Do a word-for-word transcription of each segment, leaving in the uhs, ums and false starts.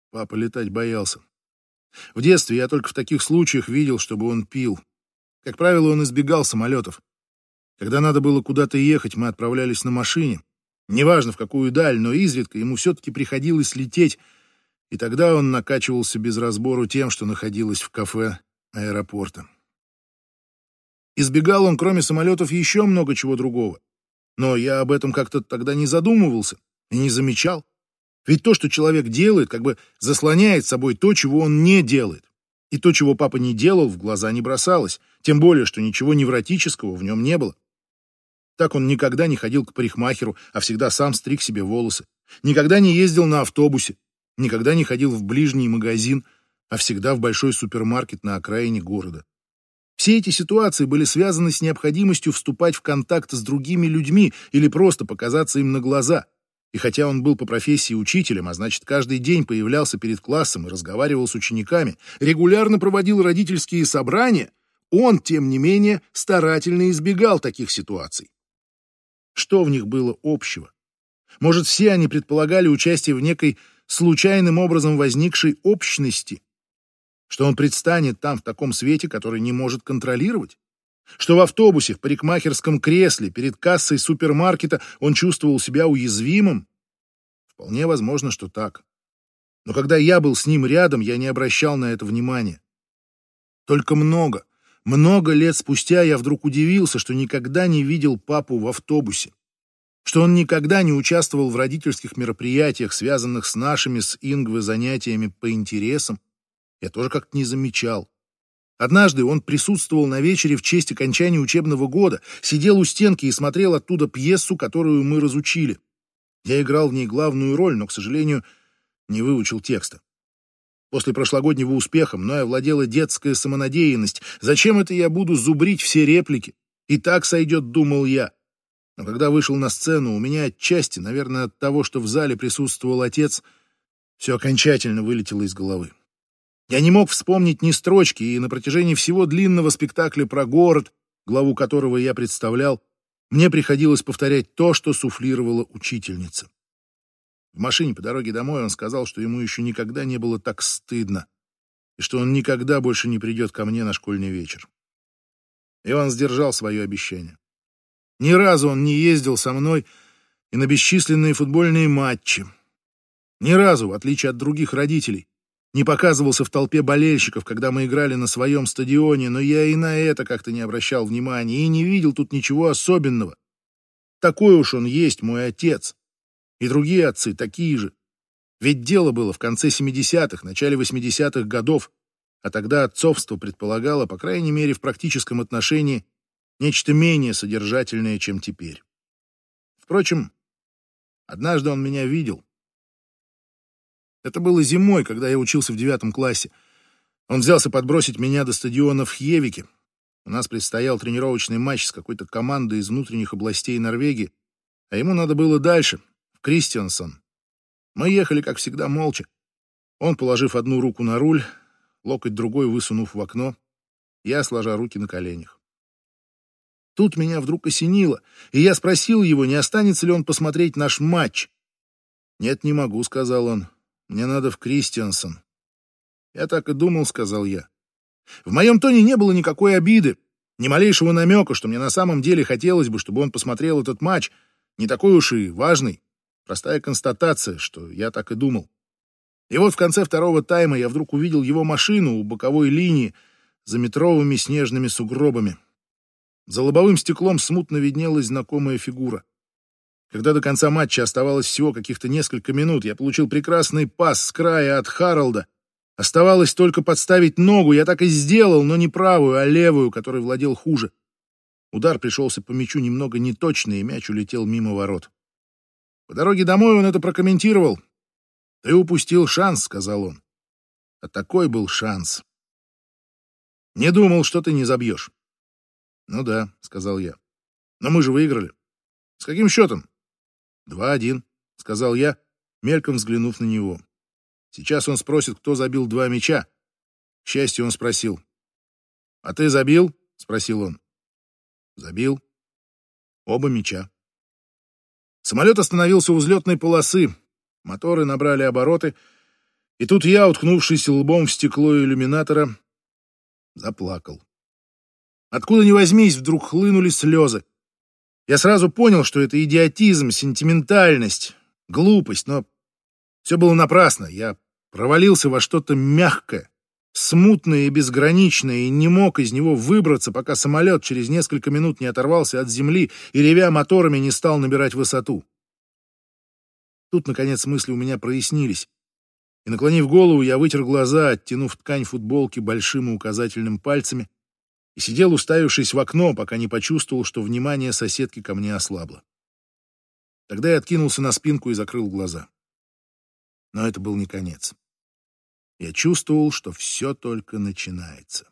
Папа летать боялся. В детстве я только в таких случаях видел, чтобы он пил. Как правило, он избегал самолетов. Когда надо было куда-то ехать, мы отправлялись на машине. Неважно, в какую даль, но изредка ему все-таки приходилось лететь, и тогда он накачивался без разбору тем, что находилось в кафе аэропорта. Избегал он, кроме самолетов, еще много чего другого. Но я об этом как-то тогда не задумывался и не замечал. Ведь то, что человек делает, как бы заслоняет собой то, чего он не делает. И то, чего папа не делал, в глаза не бросалось. Тем более, что ничего невротического в нем не было. Так он никогда не ходил к парикмахеру, а всегда сам стриг себе волосы. Никогда не ездил на автобусе. Никогда не ходил в ближний магазин, а всегда в большой супермаркет на окраине города. Все эти ситуации были связаны с необходимостью вступать в контакт с другими людьми или просто показаться им на глаза. И хотя он был по профессии учителем, а значит, каждый день появлялся перед классом и разговаривал с учениками, регулярно проводил родительские собрания, он, тем не менее, старательно избегал таких ситуаций. Что в них было общего? Может, все они предполагали участие в некой случайным образом возникшей общности? Что он предстанет там в таком свете, который не может контролировать? Что в автобусе, в парикмахерском кресле, перед кассой супермаркета он чувствовал себя уязвимым? Вполне возможно, что так. Но когда я был с ним рядом, я не обращал на это внимания. Только много, много лет спустя я вдруг удивился, что никогда не видел папу в автобусе. Что он никогда не участвовал в родительских мероприятиях, связанных с нашими с Ингвой занятиями по интересам. Я тоже как-то не замечал. Однажды он присутствовал на вечере в честь окончания учебного года, сидел у стенки и смотрел оттуда пьесу, которую мы разучили. Я играл в ней главную роль, но, к сожалению, не выучил текста. После прошлогоднего успеха мною овладела детская самонадеянность. Зачем это я буду зубрить все реплики? И так сойдет, думал я. Но когда вышел на сцену, у меня отчасти, наверное, от того, что в зале присутствовал отец, все окончательно вылетело из головы. Я не мог вспомнить ни строчки, и на протяжении всего длинного спектакля про город, главу которого я представлял, мне приходилось повторять то, что суфлировала учительница. В машине по дороге домой он сказал, что ему еще никогда не было так стыдно, и что он никогда больше не придет ко мне на школьный вечер. И он сдержал свое обещание. Ни разу он не ездил со мной и на бесчисленные футбольные матчи. Ни разу, в отличие от других родителей, не показывался в толпе болельщиков, когда мы играли на своем стадионе, но я и на это как-то не обращал внимания и не видел тут ничего особенного. Такой уж он есть, мой отец. И другие отцы такие же. Ведь дело было в конце семидесятых, начале восьмидесятых годов, а тогда отцовство предполагало, по крайней мере в практическом отношении, нечто менее содержательное, чем теперь. Впрочем, однажды он меня видел. Это было зимой, когда я учился в девятом классе. Он взялся подбросить меня до стадиона в Хьевике. У нас предстоял тренировочный матч с какой-то командой из внутренних областей Норвегии, а ему надо было дальше, в Кристиансон. Мы ехали, как всегда, молча. Он, положив одну руку на руль, локоть другой высунув в окно, я сложа руки на коленях. Тут меня вдруг осенило, и я спросил его, не останется ли он посмотреть наш матч. «Нет, не могу», — сказал он. «Мне надо в Кристиансон». «Я так и думал», — сказал я. В моем тоне не было никакой обиды, ни малейшего намека, что мне на самом деле хотелось бы, чтобы он посмотрел этот матч, не такой уж и важный. Простая констатация, что я так и думал. И вот в конце второго тайма я вдруг увидел его машину у боковой линии за метровыми снежными сугробами. За лобовым стеклом смутно виднелась знакомая фигура. Когда до конца матча оставалось всего каких-то несколько минут, я получил прекрасный пас с края от Харалда. Оставалось только подставить ногу, я так и сделал, но не правую, а левую, которой владел хуже. Удар пришелся по мячу немного неточно, и мяч улетел мимо ворот. По дороге домой он это прокомментировал. «Ты упустил шанс», — сказал он. А такой был шанс. «Не думал, что ты не забьешь». «Ну да», — сказал я. «Но мы же выиграли». «С каким счетом?» «Два один», — сказал я, мельком взглянув на него. Сейчас он спросит, кто забил два мяча. К счастью, он спросил. «А ты забил?» — спросил он. «Забил. Оба мяча». Самолет остановился у взлетной полосы. Моторы набрали обороты, И тут я, уткнувшись лбом в стекло иллюминатора, заплакал. Откуда ни возьмись, вдруг хлынули слезы. Я сразу понял, что это идиотизм, сентиментальность, глупость, но все было напрасно. Я провалился во что-то мягкое, смутное и безграничное, и не мог из него выбраться, пока самолет через несколько минут не оторвался от земли и, ревя моторами, не стал набирать высоту. Тут, наконец, мысли у меня прояснились. И, наклонив голову, я вытер глаза, оттянув ткань футболки большим и указательным пальцами, и сидел, уставившись в окно, пока не почувствовал, что внимание соседки ко мне ослабло. Тогда я откинулся на спинку и закрыл глаза. Но это был не конец. Я чувствовал, что все только начинается.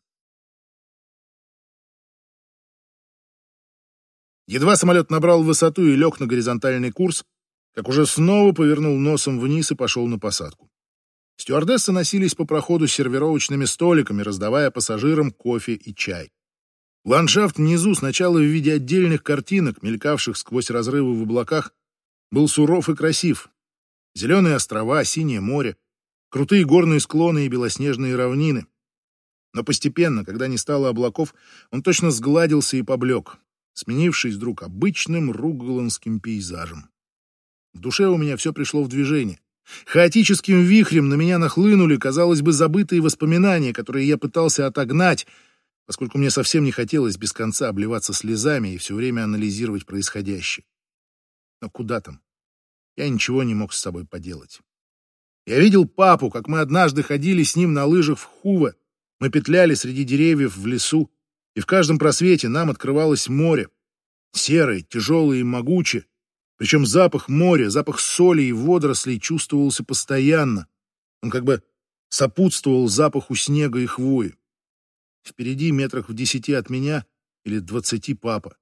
Едва самолет набрал высоту и лег на горизонтальный курс, как уже снова повернул носом вниз и пошел на посадку. Стюардессы носились по проходу с сервировочными столиками, раздавая пассажирам кофе и чай. Ландшафт внизу, сначала в виде отдельных картинок, мелькавших сквозь разрывы в облаках, был суров и красив. Зеленые острова, синее море, крутые горные склоны и белоснежные равнины. Но постепенно, когда не стало облаков, он точно сгладился и поблек, сменившись вдруг обычным ругаланским пейзажем. В душе у меня все пришло в движение. Хаотическим вихрем на меня нахлынули, казалось бы, забытые воспоминания, которые я пытался отогнать, поскольку мне совсем не хотелось без конца обливаться слезами и все время анализировать происходящее. Но куда там? Я ничего не мог с собой поделать. Я видел папу, как мы однажды ходили с ним на лыжах в Хуве. Мы петляли среди деревьев в лесу, и в каждом просвете нам открывалось море. Серое, тяжелое и могучее. Причем запах моря, запах соли и водорослей чувствовался постоянно. Он как бы сопутствовал запаху снега и хвои. Впереди, метрах в десяти от меня, или двадцати, папа.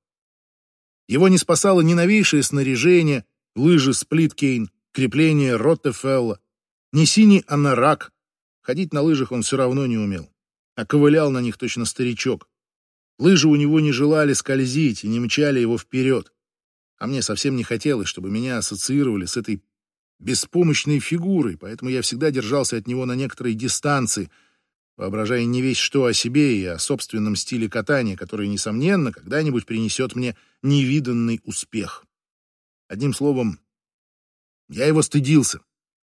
Его не спасало ни новейшее снаряжение, лыжи Сплиткейн, крепление Роттефелла, ни синий анорак. Ходить на лыжах он все равно не умел, а ковылял на них точно старичок. Лыжи у него не желали скользить и не мчали его вперед. А мне совсем не хотелось, чтобы меня ассоциировали с этой беспомощной фигурой, поэтому я всегда держался от него на некоторой дистанции, воображая не весь что о себе и о собственном стиле катания, который, несомненно, когда-нибудь принесет мне невиданный успех. Одним словом, я его стыдился.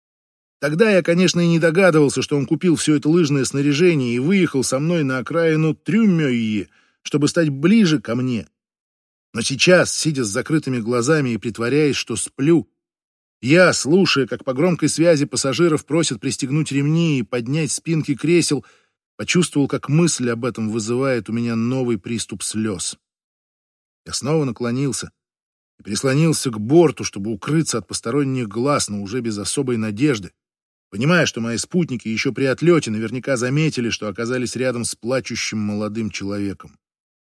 Тогда я, конечно, и не догадывался, что он купил все это лыжное снаряжение и выехал со мной на окраину Трюмёйи, чтобы стать ближе ко мне. Но сейчас, сидя с закрытыми глазами и притворяясь, что сплю, я, слушая, как по громкой связи пассажиров просят пристегнуть ремни и поднять спинки кресел, почувствовал, как мысль об этом вызывает у меня новый приступ слез. Я снова наклонился и прислонился к борту, чтобы укрыться от посторонних глаз, но уже без особой надежды, понимая, что мои спутники еще при отлете наверняка заметили, что оказались рядом с плачущим молодым человеком.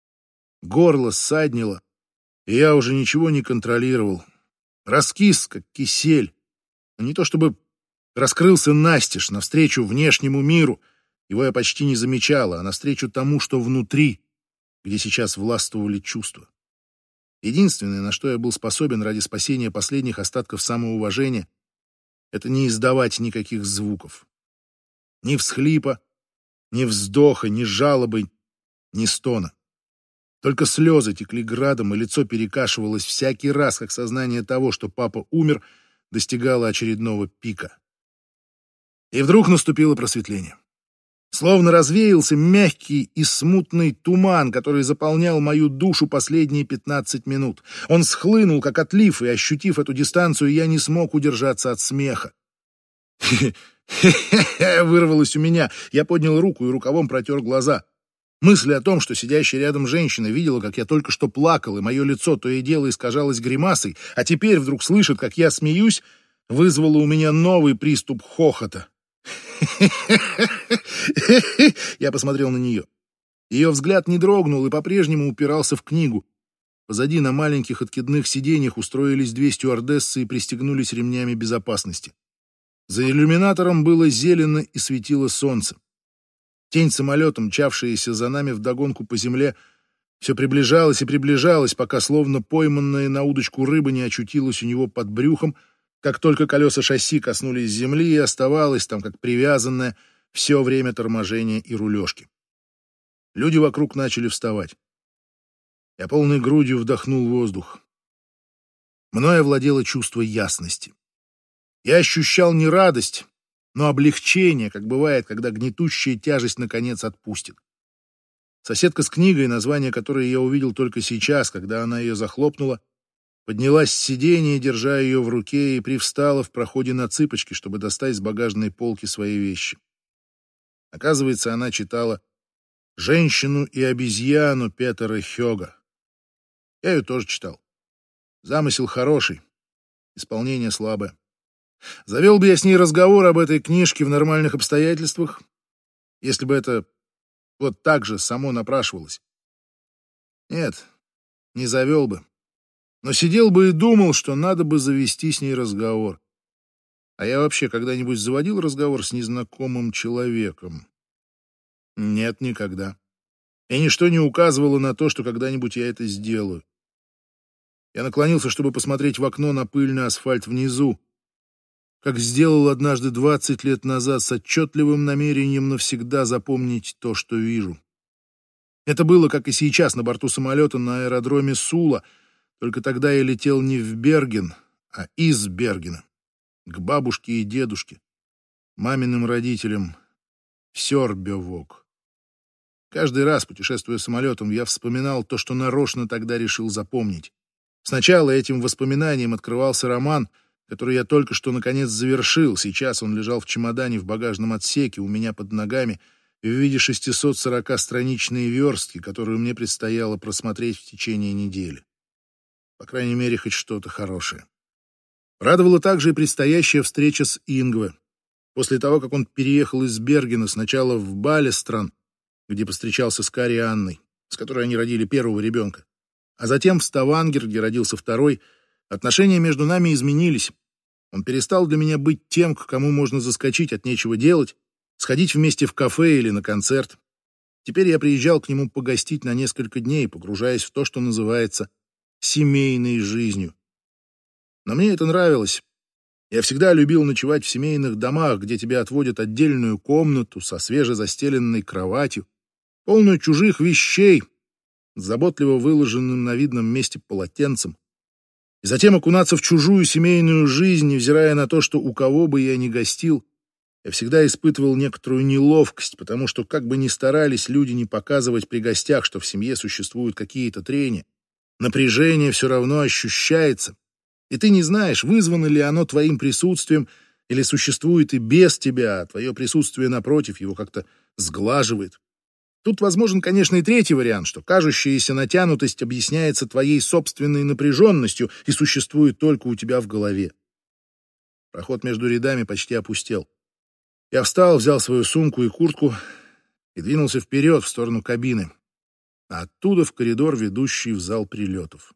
Горло ссаднило, и я уже ничего не контролировал. Раскис, как кисель. Но не то чтобы раскрылся настежь навстречу внешнему миру, его я почти не замечала, а навстречу тому, что внутри, где сейчас властвовали чувства. Единственное, на что я был способен ради спасения последних остатков самоуважения, это не издавать никаких звуков. Ни всхлипа, ни вздоха, ни жалобы, ни стона. Только слезы текли градом, и лицо перекашивалось всякий раз, как сознание того, что папа умер, достигало очередного пика. И вдруг наступило просветление. Словно развеялся мягкий и смутный туман, который заполнял мою душу последние пятнадцать минут. Он схлынул, как отлив, и, ощутив эту дистанцию, я не смог удержаться от смеха. «Хе-хе-хе!» — вырвалось у меня. Я поднял руку и рукавом протер глаза. Мысль о том, что сидящая рядом женщина видела, как я только что плакал, и мое лицо то и дело искажалось гримасой, а теперь вдруг слышит, как я смеюсь, вызвала у меня новый приступ хохота. Я посмотрел на нее. Ее взгляд не дрогнул и по-прежнему упирался в книгу. Позади на маленьких откидных сиденьях устроились две стюардессы и пристегнулись ремнями безопасности. За иллюминатором было зелено и светило солнце. Тень самолета, мчавшаяся за нами вдогонку по земле, все приближалась и приближалась, пока, словно пойманная на удочку рыба, не очутилась у него под брюхом, Как только колеса шасси коснулись земли, и оставалось там, как привязанное, все время торможения и рулежки. Люди вокруг начали вставать. Я полной грудью вдохнул воздух. Мною овладело чувство ясности. Я ощущал не радость, но облегчение, как бывает, когда гнетущая тяжесть наконец отпустит. Соседка с книгой, название которой я увидел только сейчас, когда она ее захлопнула, поднялась с сиденья, держа ее в руке, и привстала в проходе на цыпочки, чтобы достать с багажной полки свои вещи. Оказывается, она читала «Женщину и обезьяну» Петера Хёга. Я ее тоже читал. Замысел хороший, исполнение слабое. Завел бы я с ней разговор об этой книжке в нормальных обстоятельствах, если бы это вот так же само напрашивалось. Нет, не завел бы. Но сидел бы и думал, что надо бы завести с ней разговор. А я вообще когда-нибудь заводил разговор с незнакомым человеком? Нет, никогда. И ничто не указывало на то, что когда-нибудь я это сделаю. Я наклонился, чтобы посмотреть в окно на пыльный асфальт внизу, как сделал однажды двадцать лет назад с отчетливым намерением навсегда запомнить то, что вижу. Это было, как и сейчас, на борту самолета на аэродроме Сула, только тогда я летел не в Берген, а из Бергена, к бабушке и дедушке, маминым родителям, в Сёрбевок. Каждый раз, путешествуя самолетом, я вспоминал то, что нарочно тогда решил запомнить. Сначала этим воспоминанием открывался роман, который я только что наконец завершил. Сейчас он лежал в чемодане в багажном отсеке у меня под ногами в виде шестисотсорокастраничной верстки, которую мне предстояло просмотреть в течение недели. По крайней мере, хоть что-то хорошее. Радовала также и предстоящая встреча с Ингве. После того, как он переехал из Бергена сначала в Балестран, где повстречался с Кари Анной, с которой они родили первого ребенка, а затем в Ставангер, где родился второй, отношения между нами изменились. Он перестал для меня быть тем, к кому можно заскочить от нечего делать, сходить вместе в кафе или на концерт. Теперь я приезжал к нему погостить на несколько дней, погружаясь в то, что называется семейной жизнью. Но мне это нравилось. Я всегда любил ночевать в семейных домах, где тебе отводят отдельную комнату со свежезастеленной кроватью, полную чужих вещей, с заботливо выложенным на видном месте полотенцем. И затем окунаться в чужую семейную жизнь, невзирая на то, что у кого бы я ни гостил, я всегда испытывал некоторую неловкость, потому что, как бы ни старались люди не показывать при гостях, что в семье существуют какие-то трения, напряжение все равно ощущается, и ты не знаешь, вызвано ли оно твоим присутствием или существует и без тебя, а твое присутствие, напротив, его как-то сглаживает. Тут возможен, конечно, и третий вариант, что кажущаяся натянутость объясняется твоей собственной напряженностью и существует только у тебя в голове. Проход между рядами почти опустел. Я встал, взял свою сумку и куртку и двинулся вперед в сторону кабины, а оттуда в коридор, ведущий в зал прилетов.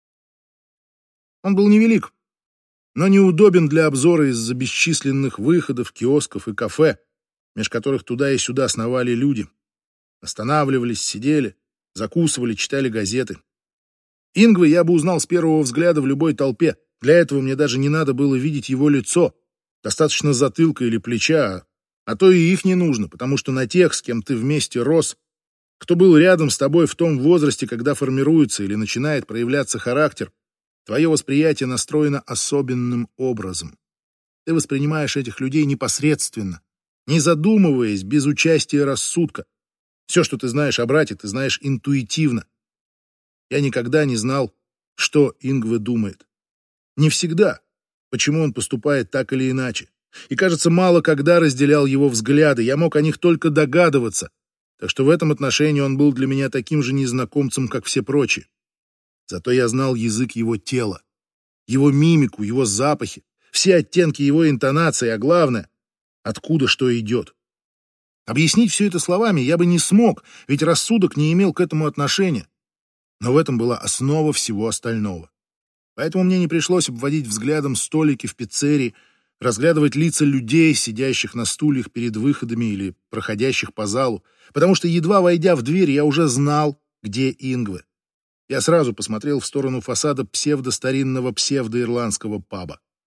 Он был невелик, но неудобен для обзора из-за бесчисленных выходов, киосков и кафе, меж которых туда и сюда сновали люди. Останавливались, сидели, закусывали, читали газеты. Ингве я бы узнал с первого взгляда в любой толпе. Для этого мне даже не надо было видеть его лицо. Достаточно затылка или плеча, а то и их не нужно, потому что на тех, с кем ты вместе рос, кто был рядом с тобой в том возрасте, когда формируется или начинает проявляться характер, твое восприятие настроено особенным образом. Ты воспринимаешь этих людей непосредственно, не задумываясь, без участия рассудка. Все, что ты знаешь о брате, ты знаешь интуитивно. Я никогда не знал, что Ингве думает. Не всегда, почему он поступает так или иначе. И, кажется, мало когда разделял его взгляды, я мог о них только догадываться. Так что в этом отношении он был для меня таким же незнакомцем, как все прочие. Зато я знал язык его тела, его мимику, его запахи, все оттенки его интонации, а главное, откуда что идет. Объяснить все это словами я бы не смог, ведь рассудок не имел к этому отношения. Но в этом была основа всего остального. Поэтому мне не пришлось обводить взглядом столики в пиццерии, разглядывать лица людей, сидящих на стульях перед выходами или проходящих по залу, потому что, едва войдя в дверь, я уже знал, где Ингве. Я сразу посмотрел в сторону фасада псевдо-старинного псевдо-ирландского паба.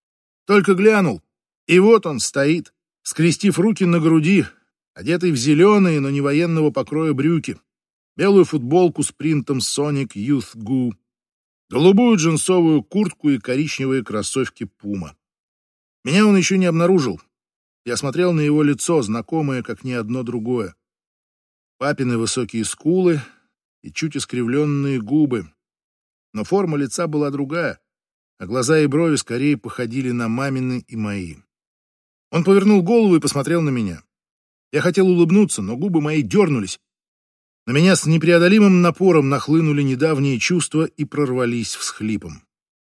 Только глянул, и вот он стоит, скрестив руки на груди, одетый в зеленые, но не военного покроя брюки, белую футболку с принтом Sonic Youth Goo, голубую джинсовую куртку и коричневые кроссовки Puma. Меня он еще не обнаружил. Я смотрел на его лицо, знакомое, как ни одно другое. Папины высокие скулы и чуть искривленные губы. Но форма лица была другая, а глаза и брови скорее походили на мамины и мои. Он повернул голову и посмотрел на меня. Я хотел улыбнуться, но губы мои дернулись. На меня с непреодолимым напором нахлынули недавние чувства и прорвались всхлипом.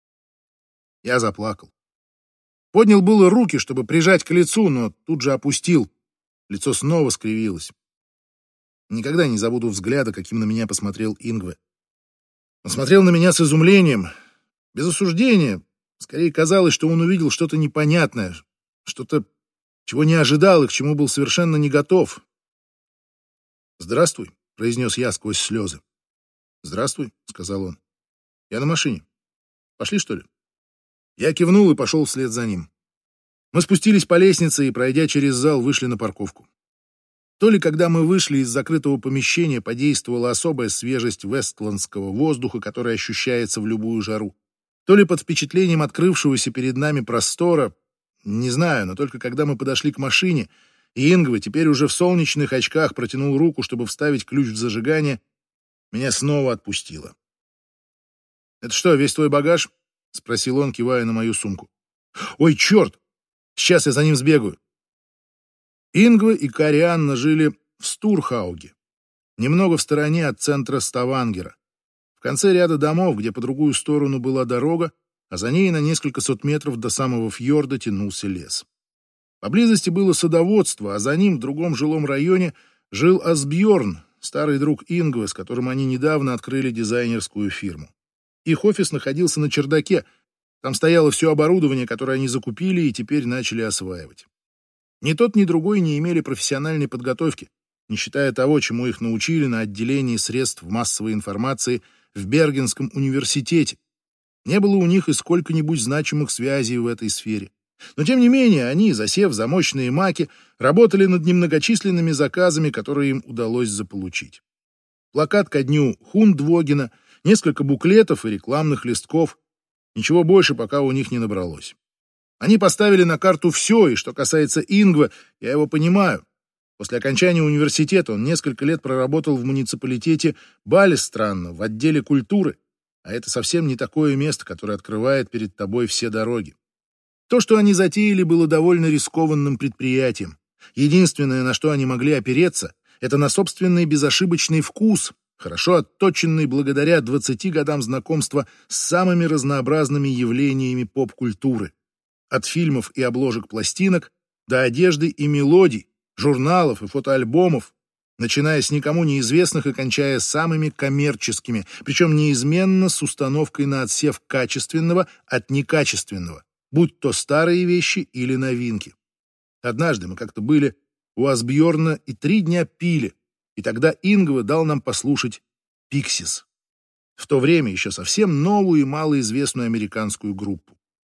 Я заплакал. Поднял было руки, чтобы прижать к лицу, но тут же опустил. Лицо снова скривилось. Никогда не забуду взгляда, каким на меня посмотрел Ингве. Он смотрел на меня с изумлением, без осуждения. Скорее казалось, что он увидел что-то непонятное, что-то, чего не ожидал и к чему был совершенно не готов. «Здравствуй», — произнес я сквозь слезы. «Здравствуй», — сказал он. «Я на машине. Пошли, что ли?» Я кивнул и пошел вслед за ним. Мы спустились по лестнице и, пройдя через зал, вышли на парковку. То ли когда мы вышли из закрытого помещения, подействовала особая свежесть вестландского воздуха, который ощущается в любую жару, то ли под впечатлением открывшегося перед нами простора, не знаю, но только когда мы подошли к машине, и Ингве теперь уже в солнечных очках протянул руку, чтобы вставить ключ в зажигание, меня снова отпустило. «Это что, весь твой багаж?» — спросил он, кивая на мою сумку. «Ой, черт! Сейчас я за ним сбегаю». Ингве и Кари Анна жили в Стурхауге, немного в стороне от центра Ставангера, в конце ряда домов, где по другую сторону была дорога, а за ней на несколько сот метров до самого фьорда тянулся лес. Поблизости было садоводство, а за ним в другом жилом районе жил Асбьорн, старый друг Ингве, с которым они недавно открыли дизайнерскую фирму. Их офис находился на чердаке. Там стояло все оборудование, которое они закупили и теперь начали осваивать. Ни тот, ни другой не имели профессиональной подготовки, не считая того, чему их научили на отделении средств массовой информации в Бергенском университете. Не было у них и сколько-нибудь значимых связей в этой сфере. Но, тем не менее, они, засев за мощные маки, работали над немногочисленными заказами, которые им удалось заполучить. Плакат ко дню Хундвогена, несколько буклетов и рекламных листков. Ничего больше пока у них не набралось. Они поставили на карту все, и что касается Ингве, я его понимаю. После окончания университета он несколько лет проработал в муниципалитете Балестранно в отделе культуры, а это совсем не такое место, которое открывает перед тобой все дороги. То, что они затеяли, было довольно рискованным предприятием. Единственное, на что они могли опереться, это на собственный безошибочный вкус, хорошо отточенный благодаря двадцати годам знакомства с самыми разнообразными явлениями поп-культуры. От фильмов и обложек пластинок до одежды и мелодий, журналов и фотоальбомов, начиная с никому неизвестных и кончая самыми коммерческими, причем неизменно с установкой на отсев качественного от некачественного, будь то старые вещи или новинки. Однажды мы как-то были у Асбьорна и три дня пили, и тогда Ингве дал нам послушать «Пиксис». В то время еще совсем новую и малоизвестную американскую группу.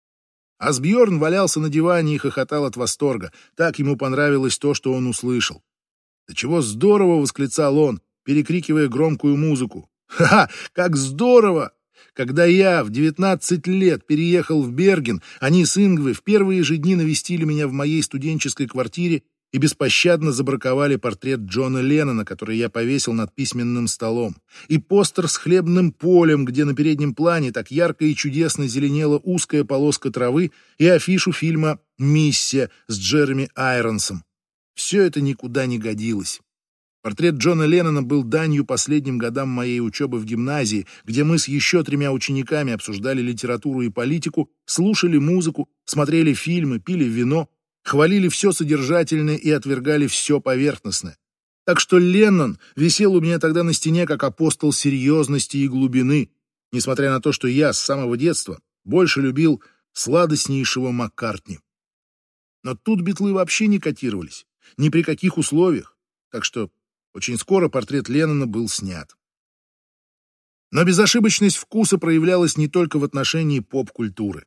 Асбьорн валялся на диване и хохотал от восторга. Так ему понравилось то, что он услышал. «Да чего здорово!» — восклицал он, перекрикивая громкую музыку. «Ха-ха! Как здорово! Когда я в девятнадцать лет переехал в Берген, они с Ингве в первые же дни навестили меня в моей студенческой квартире и беспощадно забраковали портрет Джона Леннона, который я повесил над письменным столом, и постер с хлебным полем, где на переднем плане так ярко и чудесно зеленела узкая полоска травы, и афишу фильма «Миссия» с Джереми Айронсом. Все это никуда не годилось. Портрет Джона Леннона был данью последним годам моей учебы в гимназии, где мы с еще тремя учениками обсуждали литературу и политику, слушали музыку, смотрели фильмы, пили вино, хвалили все содержательное и отвергали все поверхностное. Так что Леннон висел у меня тогда на стене как апостол серьезности и глубины, несмотря на то, что я с самого детства больше любил сладостнейшего Маккартни. Но тут битлы вообще не котировались, ни при каких условиях, так что очень скоро портрет Леннона был снят. Но безошибочность вкуса проявлялась не только в отношении поп-культуры.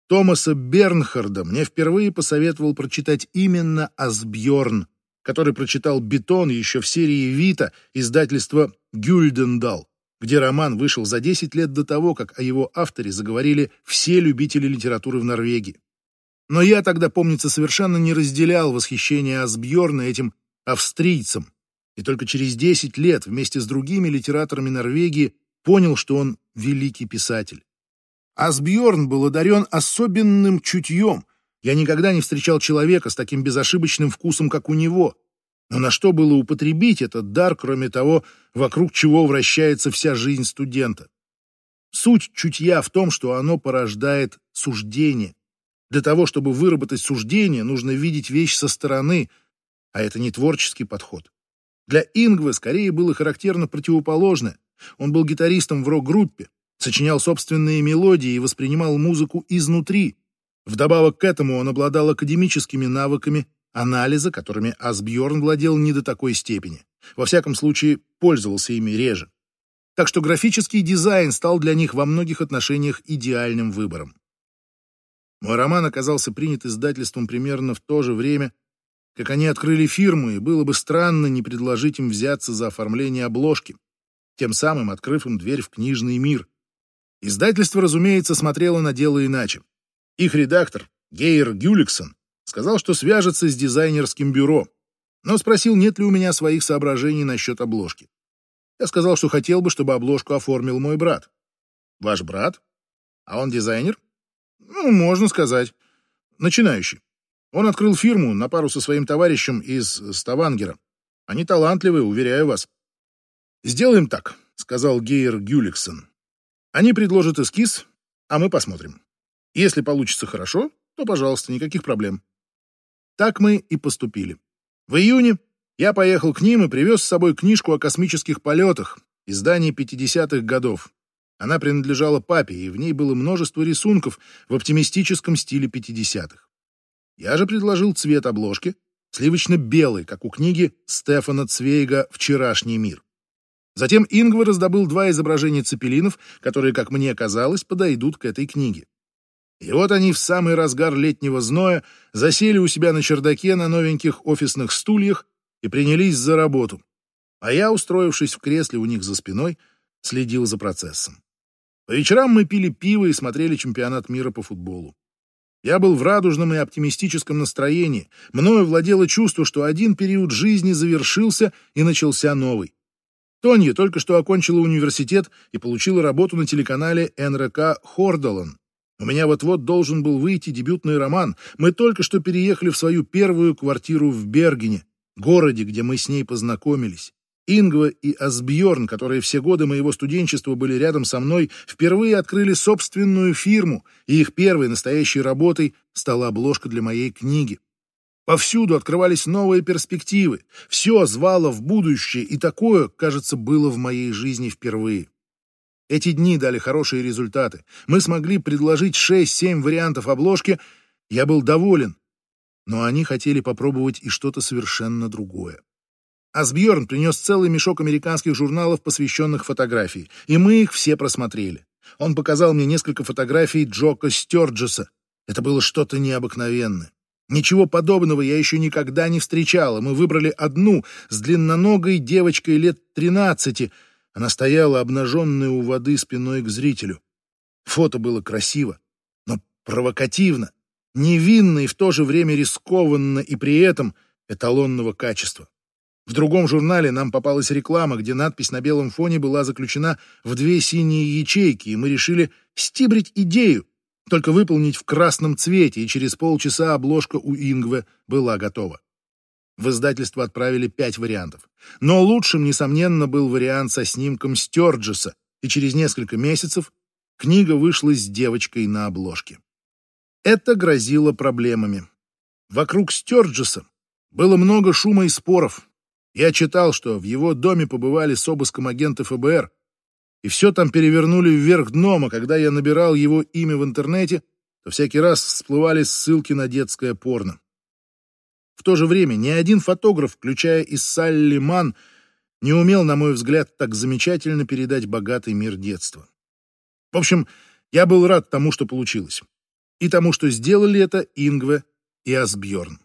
Томаса Бернхарда мне впервые посоветовал прочитать именно Асбьерн, который прочитал «Бетон» еще в серии «Вита» издательства «Гюльдендал», где роман вышел за десять лет до того, как о его авторе заговорили все любители литературы в Норвегии. Но я тогда, помнится, совершенно не разделял восхищение Асбьерна этим австрийцем, и только через десять лет вместе с другими литераторами Норвегии понял, что он великий писатель. Асбьерн был одарен особенным чутьем. Я никогда не встречал человека с таким безошибочным вкусом, как у него. Но на что было употребить этот дар, кроме того, вокруг чего вращается вся жизнь студента? Суть чутья в том, что оно порождает суждение. Для того, чтобы выработать суждение, нужно видеть вещь со стороны, а это не творческий подход. Для Ингве скорее было характерно противоположное. Он был гитаристом в рок-группе, сочинял собственные мелодии и воспринимал музыку изнутри. Вдобавок к этому он обладал академическими навыками анализа, которыми Асбьерн владел не до такой степени. Во всяком случае, пользовался ими реже. Так что графический дизайн стал для них во многих отношениях идеальным выбором. Мой роман оказался принят издательством примерно в то же время, как они открыли фирму, и было бы странно не предложить им взяться за оформление обложки, тем самым открыв им дверь в книжный мир. Издательство, разумеется, смотрело на дело иначе. Их редактор, Гейр Гюликсон, сказал, что свяжется с дизайнерским бюро, но спросил, нет ли у меня своих соображений насчет обложки. Я сказал, что хотел бы, чтобы обложку оформил мой брат. Ваш брат? А он дизайнер? Ну, можно сказать. Начинающий. Он открыл фирму на пару со своим товарищем из Ставангера. Они талантливые, уверяю вас. «Сделаем так», — сказал Гейр Гюликсон. «Они предложат эскиз, а мы посмотрим. Если получится хорошо, то, пожалуйста, никаких проблем». Так мы и поступили. В июне я поехал к ним и привез с собой книжку о космических полетах, издание пятидесятых годов. Она принадлежала папе, и в ней было множество рисунков в оптимистическом стиле пятидесятых. Я же предложил цвет обложки, сливочно-белый, как у книги Стефана Цвейга «Вчерашний мир». Затем Ингве раздобыл два изображения цепелинов, которые, как мне казалось, подойдут к этой книге. И вот они в самый разгар летнего зноя засели у себя на чердаке на новеньких офисных стульях и принялись за работу. А я, устроившись в кресле у них за спиной, следил за процессом. По вечерам мы пили пиво и смотрели чемпионат мира по футболу. Я был в радужном и оптимистическом настроении. Мною владело чувство, что один период жизни завершился и начался новый. Тонья только что окончила университет и получила работу на телеканале эн эр ка «Хордалан». У меня вот-вот должен был выйти дебютный роман. Мы только что переехали в свою первую квартиру в Бергене, городе, где мы с ней познакомились. Ингве и Асбьерн, которые все годы моего студенчества были рядом со мной, впервые открыли собственную фирму, и их первой настоящей работой стала обложка для моей книги. Повсюду открывались новые перспективы, все звало в будущее, и такое, кажется, было в моей жизни впервые. Эти дни дали хорошие результаты. Мы смогли предложить шесть-семь вариантов обложки, я был доволен, но они хотели попробовать и что-то совершенно другое. Асбьерн принес целый мешок американских журналов, посвященных фотографии, и мы их все просмотрели. Он показал мне несколько фотографий Джока Стёрджеса. Это было что-то необыкновенное. Ничего подобного я еще никогда не встречал, и мы выбрали одну с длинноногой девочкой лет тринадцати. Она стояла обнаженная у воды спиной к зрителю. Фото было красиво, но провокативно, невинно и в то же время рискованно, и при этом эталонного качества. В другом журнале нам попалась реклама, где надпись на белом фоне была заключена в две синие ячейки, и мы решили стибрить идею, только выполнить в красном цвете, и через полчаса обложка у Ингве была готова. В издательство отправили пять вариантов. Но лучшим, несомненно, был вариант со снимком Стёрджеса, и через несколько месяцев книга вышла с девочкой на обложке. Это грозило проблемами. Вокруг Стёрджеса было много шума и споров. Я читал, что в его доме побывали с обыском агенты эф бэ эр, и все там перевернули вверх дном, а когда я набирал его имя в интернете, то всякий раз всплывали ссылки на детское порно. В то же время ни один фотограф, включая и Салли Манн, не умел, на мой взгляд, так замечательно передать богатый мир детства. В общем, я был рад тому, что получилось. и тому, что сделали это Ингве и Асбьерн.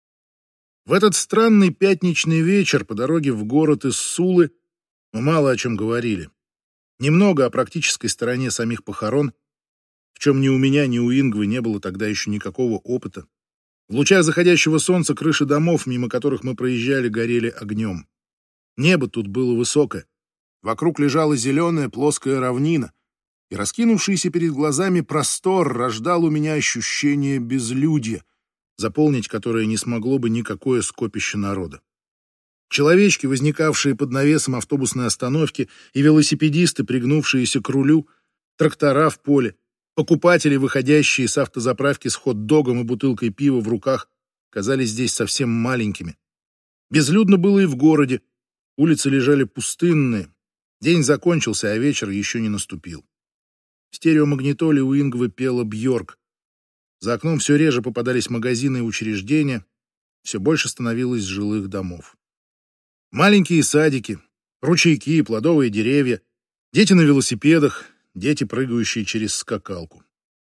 В этот странный пятничный вечер по дороге в город из Сулы мы мало о чем говорили. Немного о практической стороне самих похорон, в чем ни у меня, ни у Ингвы не было тогда еще никакого опыта. В лучах заходящего солнца крыши домов, мимо которых мы проезжали, горели огнем. Небо тут было высокое. Вокруг лежала зеленая плоская равнина, и раскинувшийся перед глазами простор рождал у меня ощущение безлюдья, заполнить которое не смогло бы никакое скопище народа. Человечки, возникавшие под навесом автобусной остановки, и велосипедисты, пригнувшиеся к рулю, трактора в поле, покупатели, выходящие с автозаправки с хот-догом и бутылкой пива в руках, казались здесь совсем маленькими. Безлюдно было и в городе. Улицы лежали пустынные. День закончился, а вечер еще не наступил. В стереомагнитоле у Ингвы пела Бьорк. За окном все реже попадались магазины и учреждения, все больше становилось жилых домов. Маленькие садики, ручейки, плодовые деревья, дети на велосипедах, дети, прыгающие через скакалку.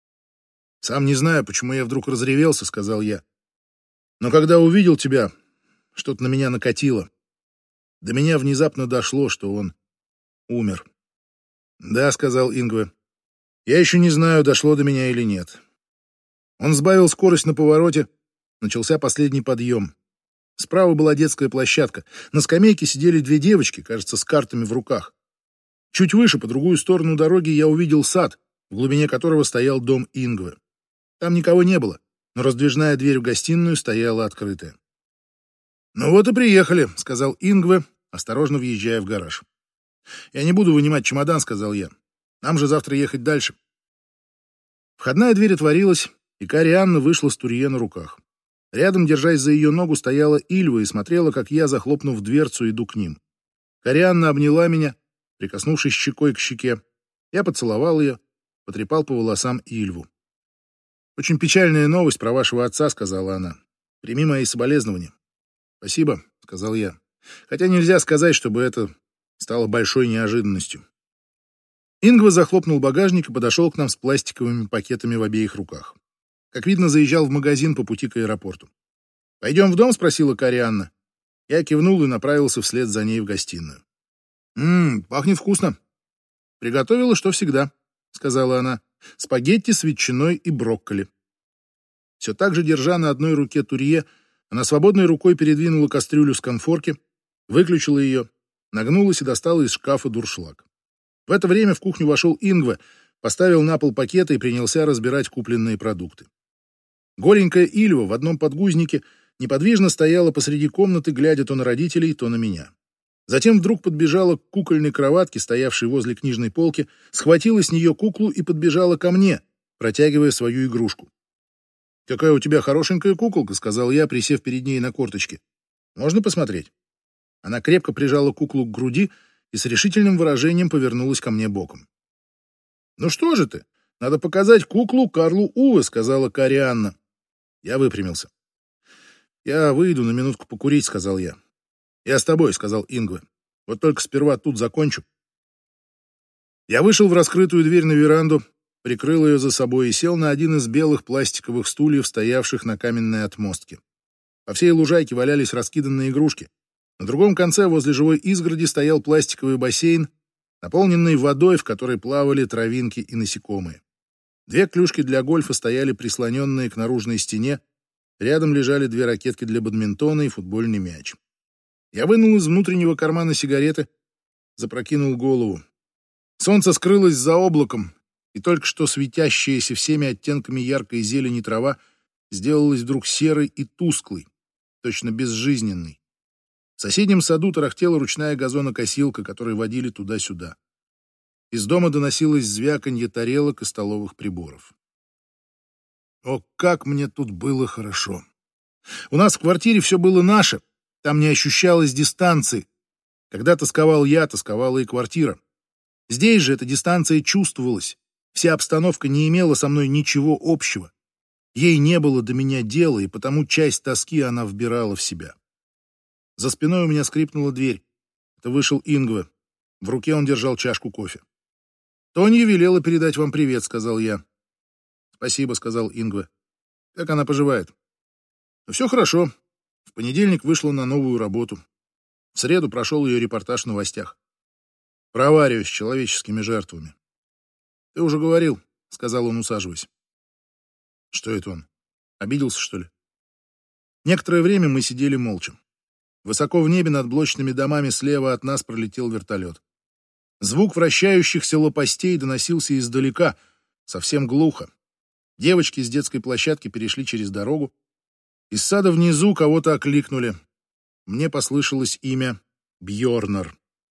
«Сам не знаю, почему я вдруг разревелся», — сказал я. «Но когда увидел тебя, что-то на меня накатило. До меня внезапно дошло, что он умер». «Да», — сказал Ингве, — «я еще не знаю, дошло до меня или нет». Он сбавил скорость на повороте, начался последний подъем. Справа была детская площадка. На скамейке сидели две девочки, кажется, с картами в руках. Чуть выше, по другую сторону дороги, я увидел сад, в глубине которого стоял дом Ингве. Там никого не было, но раздвижная дверь в гостиную стояла открытая. «Ну вот и приехали», — сказал Ингве, осторожно въезжая в гараж. «Я не буду вынимать чемодан», — сказал я. «Нам же завтра ехать дальше». Входная дверь отворилась, и Кари Анна вышла с Турье на руках. Рядом, держась за ее ногу, стояла Ильва и смотрела, как я, захлопнув дверцу, иду к ним. Кари Анна обняла меня, прикоснувшись щекой к щеке. Я поцеловал ее, потрепал по волосам Ильву. «Очень печальная новость про вашего отца», — сказала она. «Прими мои соболезнования». «Спасибо», — сказал я. Хотя нельзя сказать, чтобы это стало большой неожиданностью. Ингве захлопнул багажник и подошел к нам с пластиковыми пакетами в обеих руках. Как видно, заезжал в магазин по пути к аэропорту. «Пойдем в дом?» — спросила Кари Анна. Я кивнул и направился вслед за ней в гостиную. «Ммм, пахнет вкусно». «Приготовила, что всегда», — сказала она. «Спагетти с ветчиной и брокколи». Все так же, держа на одной руке Турье, она свободной рукой передвинула кастрюлю с конфорки, выключила ее, нагнулась и достала из шкафа дуршлаг. В это время в кухню вошел Ингве, поставил на пол пакеты и принялся разбирать купленные продукты. Голенькая Ильва в одном подгузнике неподвижно стояла посреди комнаты, глядя то на родителей, то на меня. Затем вдруг подбежала к кукольной кроватке, стоявшей возле книжной полки, схватила с нее куклу и подбежала ко мне, протягивая свою игрушку. «Какая у тебя хорошенькая куколка», — сказал я, присев перед ней на корточки. «Можно посмотреть?» Она крепко прижала куклу к груди и с решительным выражением повернулась ко мне боком. «Ну что же ты? Надо показать куклу Карлу Уве», — сказала Кари Анна. Я выпрямился. «Я выйду на минутку покурить», — сказал я. «Я с тобой», — сказал Ингве. «Вот только сперва тут закончу». Я вышел в раскрытую дверь на веранду, прикрыл ее за собой и сел на один из белых пластиковых стульев, стоявших на каменной отмостке. По всей лужайке валялись раскиданные игрушки. На другом конце, возле живой изгороди, стоял пластиковый бассейн, наполненный водой, в которой плавали травинки и насекомые. Две клюшки для гольфа стояли прислоненные к наружной стене, рядом лежали две ракетки для бадминтона и футбольный мяч. Я вынул из внутреннего кармана сигареты, запрокинул голову. Солнце скрылось за облаком, и только что светящаяся всеми оттенками яркой зелени трава сделалась вдруг серой и тусклой, точно безжизненной. В соседнем саду тарахтела ручная газонокосилка, которой водили туда-сюда. Из дома доносилось звяканье тарелок и столовых приборов. О, как мне тут было хорошо! У нас в квартире все было наше, там не ощущалось дистанции. Когда тосковал я, тосковала и квартира. Здесь же эта дистанция чувствовалась. Вся обстановка не имела со мной ничего общего. Ей не было до меня дела, и потому часть тоски она вбирала в себя. За спиной у меня скрипнула дверь. Это вышел Ингве. В руке он держал чашку кофе. «Тонья велела передать вам привет», — сказал я. «Спасибо», — сказал Ингве. «Как она поживает?» «Все хорошо. В понедельник вышла на новую работу. В среду прошел ее репортаж в новостях. Про аварию с человеческими жертвами. Ты уже говорил», — сказал он, усаживаясь. «Что это он? Обиделся, что ли?» Некоторое время мы сидели молча. Высоко в небе над блочными домами слева от нас пролетел вертолет. Звук вращающихся лопастей доносился издалека, совсем глухо. Девочки с детской площадки перешли через дорогу. Из сада внизу кого-то окликнули. Мне послышалось имя Бьорнар.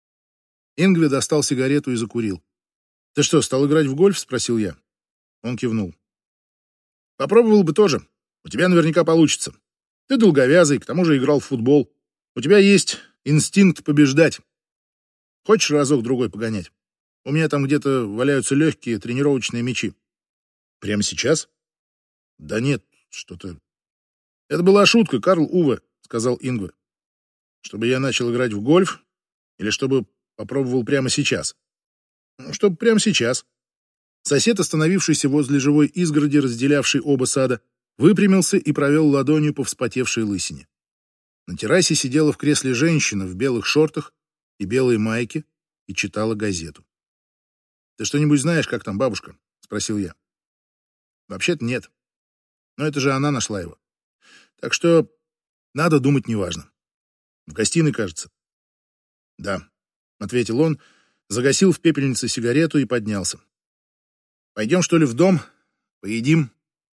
Ингве достал сигарету и закурил. «Ты что, стал играть в гольф?» — спросил я. Он кивнул. «Попробовал бы тоже. У тебя наверняка получится. Ты долговязый, к тому же играл в футбол. У тебя есть инстинкт побеждать. Хочешь разок-другой погонять? У меня там где-то валяются легкие тренировочные мячи». «Прямо сейчас?» «Да нет, что-то...» «Это была шутка, Карл Уве», — сказал Ингве. «Чтобы я начал играть в гольф? Или чтобы попробовал прямо сейчас?» «Ну, чтобы прямо сейчас». Сосед, остановившийся возле живой изгороди, разделявшей оба сада, выпрямился и провел ладонью по вспотевшей лысине. На террасе сидела в кресле женщина в белых шортах и белой майке и читала газету. «Ты что-нибудь знаешь, как там бабушка?» — спросил я. «Вообще-то нет. Но это же она нашла его. Так что надо думать неважно. В гостиной, кажется». «Да», — ответил он, загасил в пепельнице сигарету и поднялся. «Пойдем, что ли, в дом? Поедим?»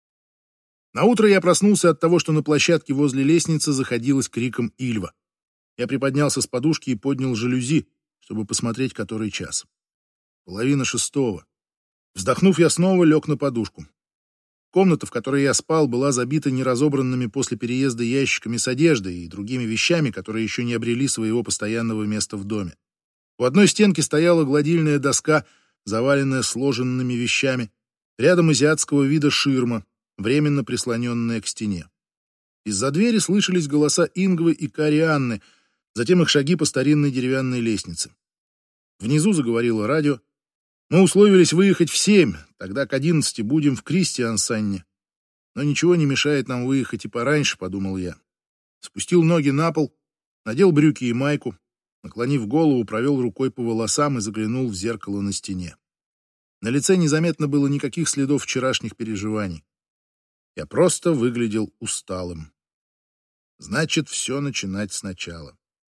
Наутро я проснулся от того, что на площадке возле лестницы заходилась криком Ильва. Я приподнялся с подушки и поднял жалюзи, чтобы посмотреть, который час. Половина шестого. Вздохнув, я снова лег на подушку. Комната, в которой я спал, была забита неразобранными после переезда ящиками с одеждой и другими вещами, которые еще не обрели своего постоянного места в доме. У одной стенки стояла гладильная доска, заваленная сложенными вещами. Рядом азиатского вида ширма, временно прислоненная к стене. Из-за двери слышались голоса Ингвы и Кари Анны, затем их шаги по старинной деревянной лестнице. Внизу заговорило радио. Мы условились выехать в семь, тогда к одиннадцати будем в Кристиансанне. Но ничего не мешает нам выехать и пораньше, подумал я. Спустил ноги на пол, надел брюки и майку, наклонив голову, провел рукой по волосам и заглянул в зеркало на стене. На лице незаметно было никаких следов вчерашних переживаний. Я просто выглядел усталым. Значит, все начинать сначала.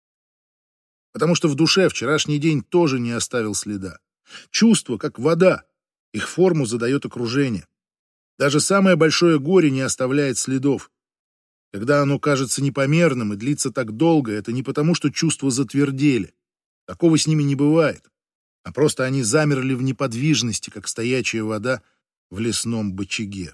Потому что в душе вчерашний день тоже не оставил следа. Чувство, как вода, их форму задает окружение. Даже самое большое горе не оставляет следов. Когда оно кажется непомерным и длится так долго, это не потому, что чувства затвердели. Такого с ними не бывает. А просто они замерли в неподвижности, как стоячая вода в лесном бочаге.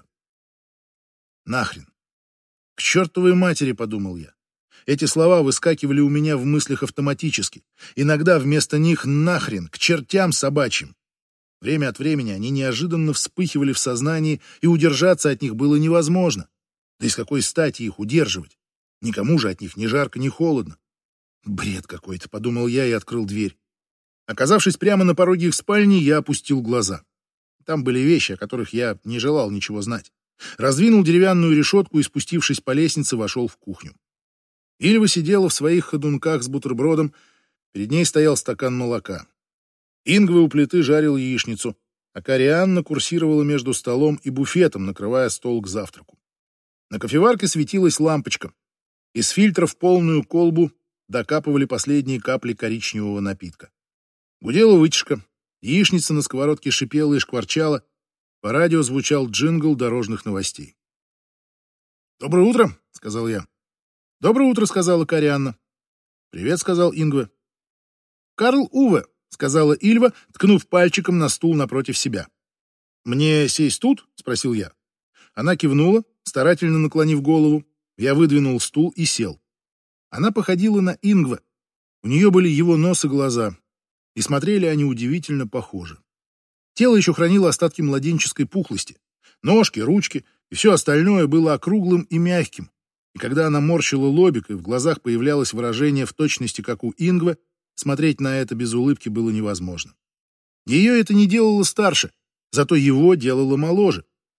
Нахрен. К чертовой матери, подумал я. Эти слова выскакивали у меня в мыслях автоматически. Иногда вместо них нахрен, к чертям собачьим. Время от времени они неожиданно вспыхивали в сознании, и удержаться от них было невозможно. Да и с какой стати их удерживать? Никому же от них ни жарко, ни холодно. Бред какой-то, подумал я и открыл дверь. Оказавшись прямо на пороге их спальни, я опустил глаза. Там были вещи, о которых я не желал ничего знать. Раздвинул деревянную решетку и, спустившись по лестнице, вошел в кухню. Ильва сидела в своих ходунках с бутербродом, перед ней стоял стакан молока. Ингве у плиты жарил яичницу, а Кари Анна курсировала между столом и буфетом, накрывая стол к завтраку. На кофеварке светилась лампочка. Из фильтра в полную колбу докапывали последние капли коричневого напитка. Гудела вытяжка, яичница на сковородке шипела и шкварчала, по радио звучал джингл дорожных новостей. «Доброе утро», — сказал я. «Доброе утро», — сказала Кари Анна. «Привет», — сказал Ингве. «Карл Уве», — сказала Ильва, ткнув пальчиком на стул напротив себя. «Мне сесть тут?» — спросил я. Она кивнула, старательно наклонив голову. Я выдвинул стул и сел. Она походила на Ингве. У нее были его нос и глаза, и смотрели они удивительно похоже. Тело еще хранило остатки младенческой пухлости. Ножки, ручки и все остальное было округлым и мягким. И когда она морщила лобик, и в глазах появлялось выражение в точности, как у Ингве, смотреть на это без улыбки было невозможно. Ее это не делало старше, зато его делало моложе.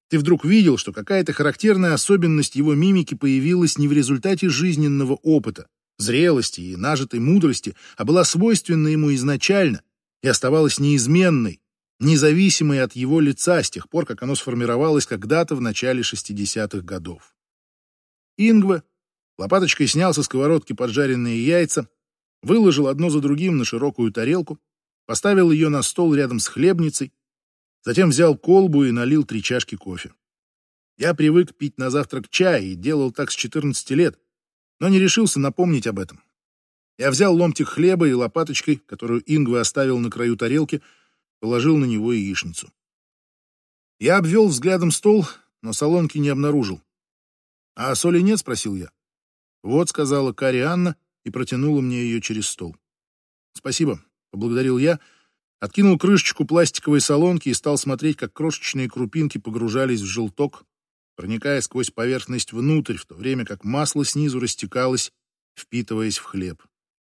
Ты вдруг видел, что какая-то характерная особенность его мимики появилась не в результате жизненного опыта, зрелости и нажитой мудрости, а была свойственна ему изначально и оставалась неизменной, независимой от его лица с тех пор, как оно сформировалось когда-то в начале шестидесятых годов. Ингве лопаточкой снял со сковородки поджаренные яйца, выложил одно за другим на широкую тарелку, поставил ее на стол рядом с хлебницей, затем взял колбу и налил три чашки кофе. Я привык пить на завтрак чай и делал так с четырнадцати лет, но не решился напомнить об этом. Я взял ломтик хлеба и лопаточкой, которую Ингве оставил на краю тарелки, положил на него яичницу. Я обвел взглядом стол, но солонки не обнаружил. «А соли нет?» — спросил я. «Вот», — сказала Кари Анна и протянула мне ее через стол. «Спасибо», — поблагодарил я, откинул крышечку пластиковой солонки и стал смотреть, как крошечные крупинки погружались в желток, проникая сквозь поверхность внутрь, в то время как масло снизу растекалось, впитываясь в хлеб.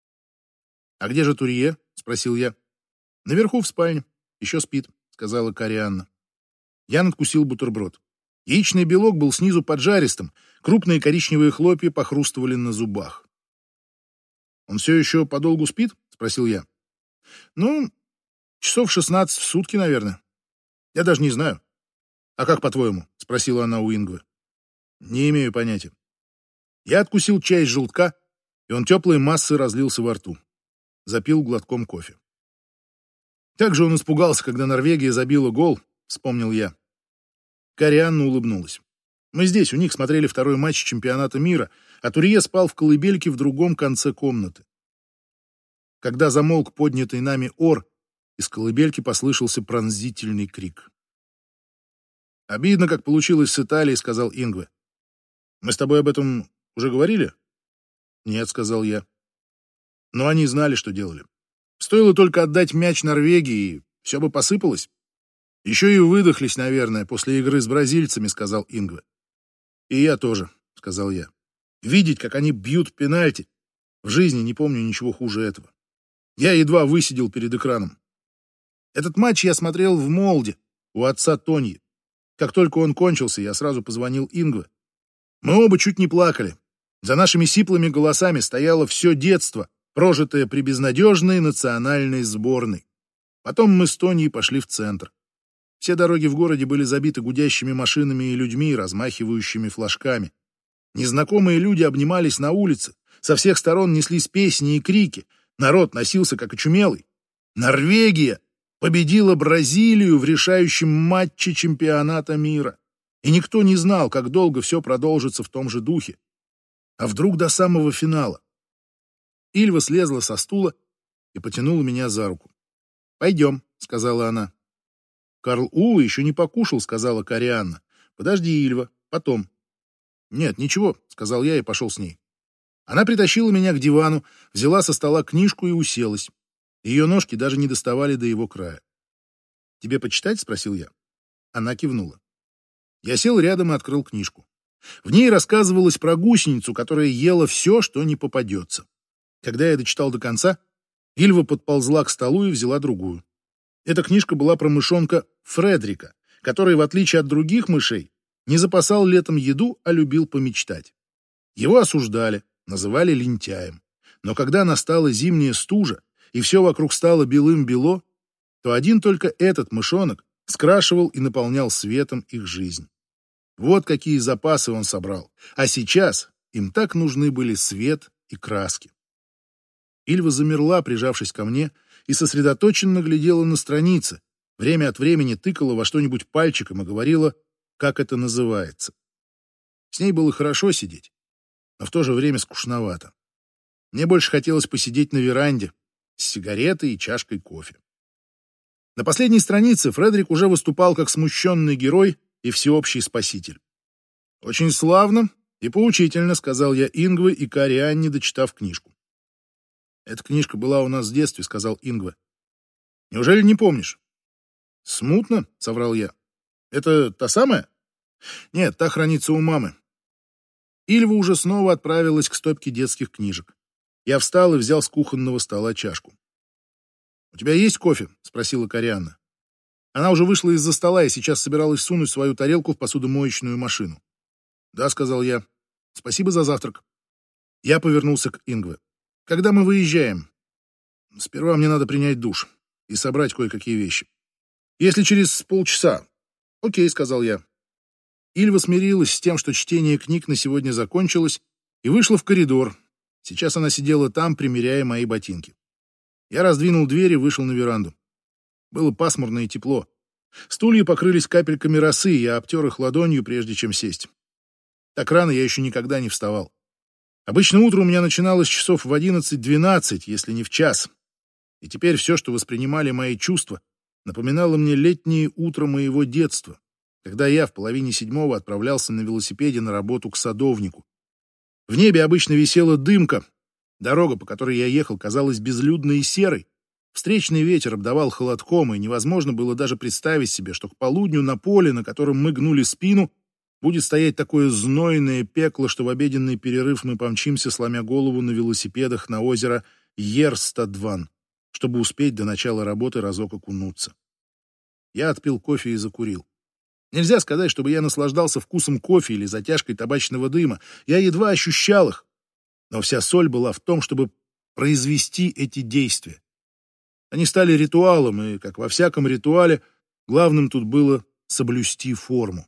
«А где же Турье?» — спросил я. «Наверху в спальне. Еще спит», — сказала Кари Анна. Я надкусил бутерброд. Яичный белок был снизу поджаристым, крупные коричневые хлопья похрустывали на зубах. «Он все еще подолгу спит?» — спросил я. «Ну, часов шестнадцать в сутки, наверное. Я даже не знаю». «А как, по-твоему?» — спросила она у Ингве. «Не имею понятия». Я откусил часть желтка, и он теплой массой разлился во рту. Запил глотком кофе. «Как же он испугался, когда Норвегия забила гол», — вспомнил я. Кари Анна улыбнулась. «Мы здесь, у них смотрели второй матч чемпионата мира, а Турье спал в колыбельке в другом конце комнаты. Когда замолк поднятый нами ор, из колыбельки послышался пронзительный крик. «Обидно, как получилось с Италией», — сказал Ингве. «Мы с тобой об этом уже говорили?» «Нет», — сказал я. «Но они знали, что делали. Стоило только отдать мяч Норвегии, и все бы посыпалось. Еще и выдохлись, наверное, после игры с бразильцами», — сказал Ингве. «И я тоже», — сказал я. «Видеть, как они бьют пенальти. В жизни не помню ничего хуже этого. Я едва высидел перед экраном. Этот матч я смотрел в Молде, у отца Тоньи. Как только он кончился, я сразу позвонил Ингве. Мы оба чуть не плакали. За нашими сиплыми голосами стояло все детство, прожитое при безнадежной национальной сборной. Потом мы с Тоньей пошли в центр. Все дороги в городе были забиты гудящими машинами и людьми, размахивающими флажками. Незнакомые люди обнимались на улице, со всех сторон неслись песни и крики. Народ носился как очумелый. Норвегия победила Бразилию в решающем матче чемпионата мира. И никто не знал, как долго все продолжится в том же духе. А вдруг до самого финала? Ильва слезла со стула и потянула меня за руку. «Пойдем», — сказала она. «Карл Улы еще не покушал», — сказала Кари Анна. «Подожди, Ильва, потом». «Нет, ничего», — сказал я и пошел с ней. Она притащила меня к дивану, взяла со стола книжку и уселась. Ее ножки даже не доставали до его края. «Тебе почитать?» — спросил я. Она кивнула. Я сел рядом и открыл книжку. В ней рассказывалось про гусеницу, которая ела все, что не попадется. Когда я дочитал до конца, Ильва подползла к столу и взяла другую. Эта книжка была про мышонка Фредрика, который, в отличие от других мышей, не запасал летом еду, а любил помечтать. Его осуждали, называли лентяем. Но когда настала зимняя стужа, и все вокруг стало белым-бело, то один только этот мышонок скрашивал и наполнял светом их жизнь. Вот какие запасы он собрал. А сейчас им так нужны были свет и краски. Ильва замерла, прижавшись ко мне, и сосредоточенно глядела на страницы, время от времени тыкала во что-нибудь пальчиком и говорила, как это называется. С ней было хорошо сидеть, но в то же время скучновато. Мне больше хотелось посидеть на веранде с сигаретой и чашкой кофе. На последней странице Фредерик уже выступал как смущенный герой и всеобщий спаситель. «Очень славно и поучительно», — сказал я Ингве и Кари Анне, дочитав книжку. «Эта книжка была у нас в детстве», — сказал Ингве. «Неужели не помнишь?» «Смутно», — соврал я. «Это та самая?» «Нет, та хранится у мамы». Ильва уже снова отправилась к стопке детских книжек. Я встал и взял с кухонного стола чашку. «У тебя есть кофе?» — спросила Кари Анна. Она уже вышла из-за стола и сейчас собиралась сунуть свою тарелку в посудомоечную машину. «Да», — сказал я. «Спасибо за завтрак». Я повернулся к Ингве. «Когда мы выезжаем?» «Сперва мне надо принять душ и собрать кое-какие вещи. Если через полчаса...» «Окей», — сказал я. Ильва смирилась с тем, что чтение книг на сегодня закончилось, и вышла в коридор. Сейчас она сидела там, примеряя мои ботинки. Я раздвинул дверь и вышел на веранду. Было пасмурно и тепло. Стулья покрылись капельками росы, и я обтер их ладонью, прежде чем сесть. Так рано я еще никогда не вставал. Обычно утро у меня начиналось часов в одиннадцать-двенадцать, если не в час. И теперь все, что воспринимали мои чувства, напоминало мне летнее утро моего детства, когда я в половине седьмого отправлялся на велосипеде на работу к садовнику. В небе обычно висела дымка. Дорога, по которой я ехал, казалась безлюдной и серой. Встречный ветер обдавал холодком, и невозможно было даже представить себе, что к полудню на поле, на котором мы гнули спину, будет стоять такое знойное пекло, что в обеденный перерыв мы помчимся, сломя голову на велосипедах на озеро Ерстадван, чтобы успеть до начала работы разок окунуться. Я отпил кофе и закурил. Нельзя сказать, чтобы я наслаждался вкусом кофе или затяжкой табачного дыма. Я едва ощущал их. Но вся соль была в том, чтобы произвести эти действия. Они стали ритуалом, и, как во всяком ритуале, главным тут было соблюсти форму.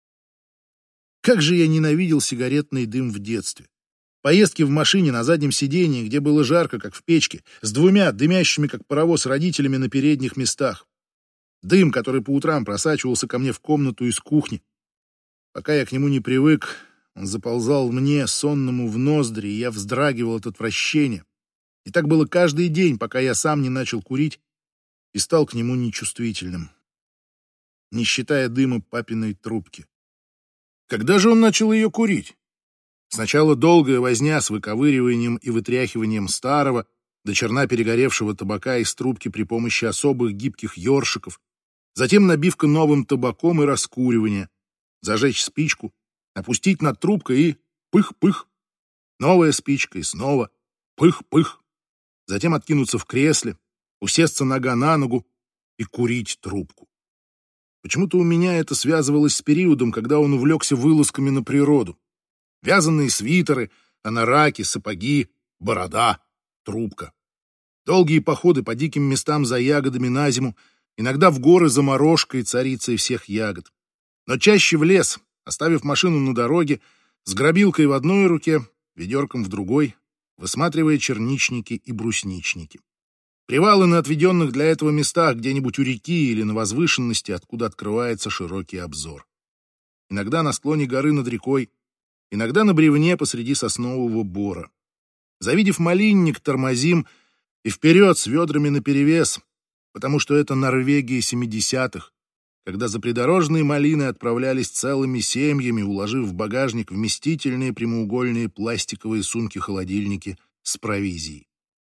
Как же я ненавидел сигаретный дым в детстве. Поездки в машине на заднем сидении, где было жарко, как в печке, с двумя дымящими, как паровоз, родителями на передних местах. Дым, который по утрам просачивался ко мне в комнату из кухни. Пока я к нему не привык, он заползал мне, сонному, в ноздри, и я вздрагивал от отвращения. И так было каждый день, пока я сам не начал курить и стал к нему нечувствительным. Не считая дыма папиной трубки. Когда же он начал ее курить? Сначала долгая возня с выковыриванием и вытряхиванием старого, до черна перегоревшего табака из трубки при помощи особых гибких ёршиков, затем набивка новым табаком и раскуривание, зажечь спичку, опустить над трубкой и пых-пых, новая спичка и снова пых-пых, затем откинуться в кресле, усесться нога на ногу и курить трубку. Почему-то у меня это связывалось с периодом, когда он увлекся вылазками на природу. Вязаные свитеры, анараки, сапоги, борода, трубка. Долгие походы по диким местам за ягодами на зиму, иногда в горы за морожкой, царицей всех ягод. Но чаще в лес, оставив машину на дороге, с грабилкой в одной руке, ведерком в другой, высматривая черничники и брусничники. Привалы на отведенных для этого местах где-нибудь у реки или на возвышенности, откуда открывается широкий обзор. Иногда на склоне горы над рекой, иногда на бревне посреди соснового бора. Завидев малинник, тормозим и вперед с ведрами наперевес, потому что это Норвегия семидесятых, когда за придорожные малины отправлялись целыми семьями, уложив в багажник вместительные прямоугольные пластиковые сумки-холодильники с провизией.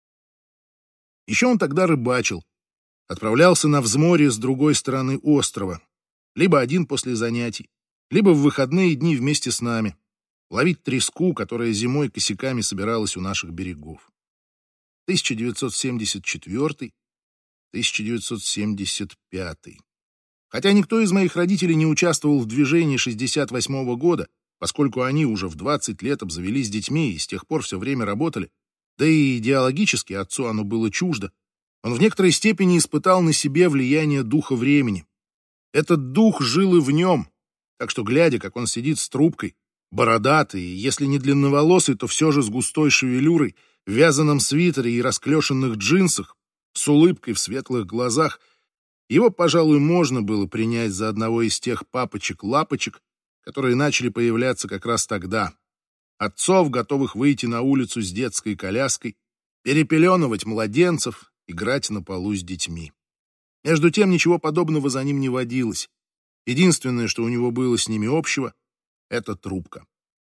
Еще он тогда рыбачил, отправлялся на взморье с другой стороны острова, либо один после занятий, либо в выходные дни вместе с нами, ловить треску, которая зимой косяками собиралась у наших берегов. тысяча девятьсот семьдесят четвёртый — тысяча девятьсот семьдесят пятый. Хотя никто из моих родителей не участвовал в движении шестьдесят восьмого года, поскольку они уже в двадцать лет обзавелись детьми и с тех пор все время работали, да и идеологически отцу оно было чуждо, он в некоторой степени испытал на себе влияние духа времени. Этот дух жил и в нем, так что, глядя, как он сидит с трубкой, бородатый, если не длинноволосый, то все же с густой шевелюрой, в вязаном свитере и расклешенных джинсах, с улыбкой в светлых глазах, его, пожалуй, можно было принять за одного из тех папочек-лапочек, которые начали появляться как раз тогда. Отцов, готовых выйти на улицу с детской коляской, перепеленывать младенцев, играть на полу с детьми. Между тем, ничего подобного за ним не водилось. Единственное, что у него было с ними общего, — это трубка.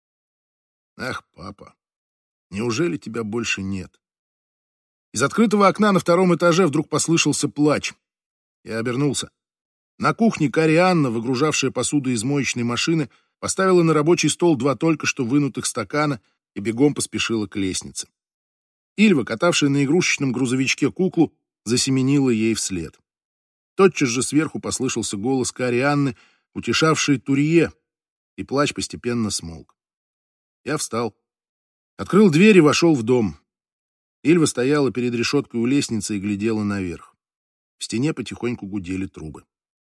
Ах, папа, неужели тебя больше нет? Из открытого окна на втором этаже вдруг послышался плач. Я обернулся. На кухне Кари Анна, выгружавшая посуду из моечной машины, поставила на рабочий стол два только что вынутых стакана и бегом поспешила к лестнице. Ильва, катавшая на игрушечном грузовичке куклу, засеменила ей вслед. Тотчас же сверху послышался голос Кари Анны, утешавший Турье, и плач постепенно смолк. Я встал, открыл дверь и вошел в дом. Ильва стояла перед решеткой у лестницы и глядела наверх. В стене потихоньку гудели трубы.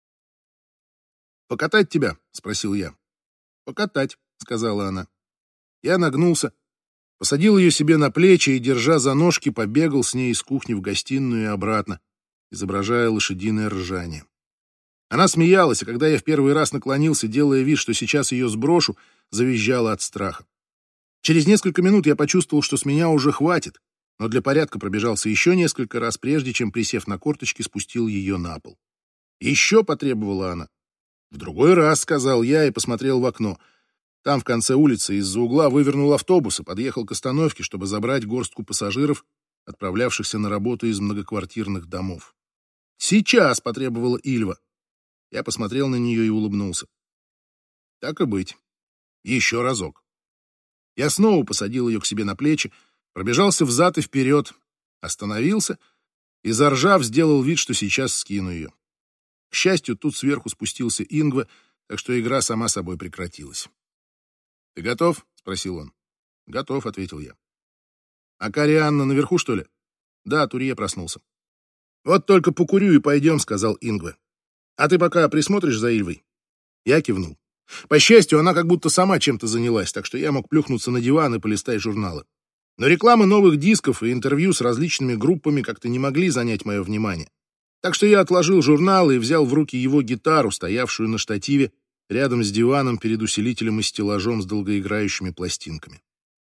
«Покатать тебя?» — спросил я. «Покатать», — сказала она. Я нагнулся, посадил ее себе на плечи и, держа за ножки, побегал с ней из кухни в гостиную и обратно, изображая лошадиное ржание. Она смеялась, а когда я в первый раз наклонился, делая вид, что сейчас ее сброшу, завизжала от страха. Через несколько минут я почувствовал, что с меня уже хватит, но для порядка пробежался еще несколько раз, прежде чем, присев на корточки, спустил ее на пол. «Еще!» — потребовала она. «В другой раз», — сказал я и посмотрел в окно. Там, в конце улицы, из-за угла вывернул автобус и подъехал к остановке, чтобы забрать горстку пассажиров, отправлявшихся на работу из многоквартирных домов. «Сейчас!» — потребовала Ильва. Я посмотрел на нее и улыбнулся. «Так и быть. Еще разок». Я снова посадил ее к себе на плечи, пробежался взад и вперед, остановился и, заржав, сделал вид, что сейчас скину ее. К счастью, тут сверху спустился Ингве, так что игра сама собой прекратилась. «Ты готов?» — спросил он. «Готов», — ответил я. «А Кари Анна наверху, что ли?» «Да, Турье проснулся». «Вот только покурю и пойдем», — сказал Ингве. «А ты пока присмотришь за Ильвой?» Я кивнул. По счастью, она как будто сама чем-то занялась, так что я мог плюхнуться на диван и полистать журналы. Но рекламы новых дисков и интервью с различными группами как-то не могли занять мое внимание. Так что я отложил журналы и взял в руки его гитару, стоявшую на штативе рядом с диваном перед усилителем и стеллажом с долгоиграющими пластинками.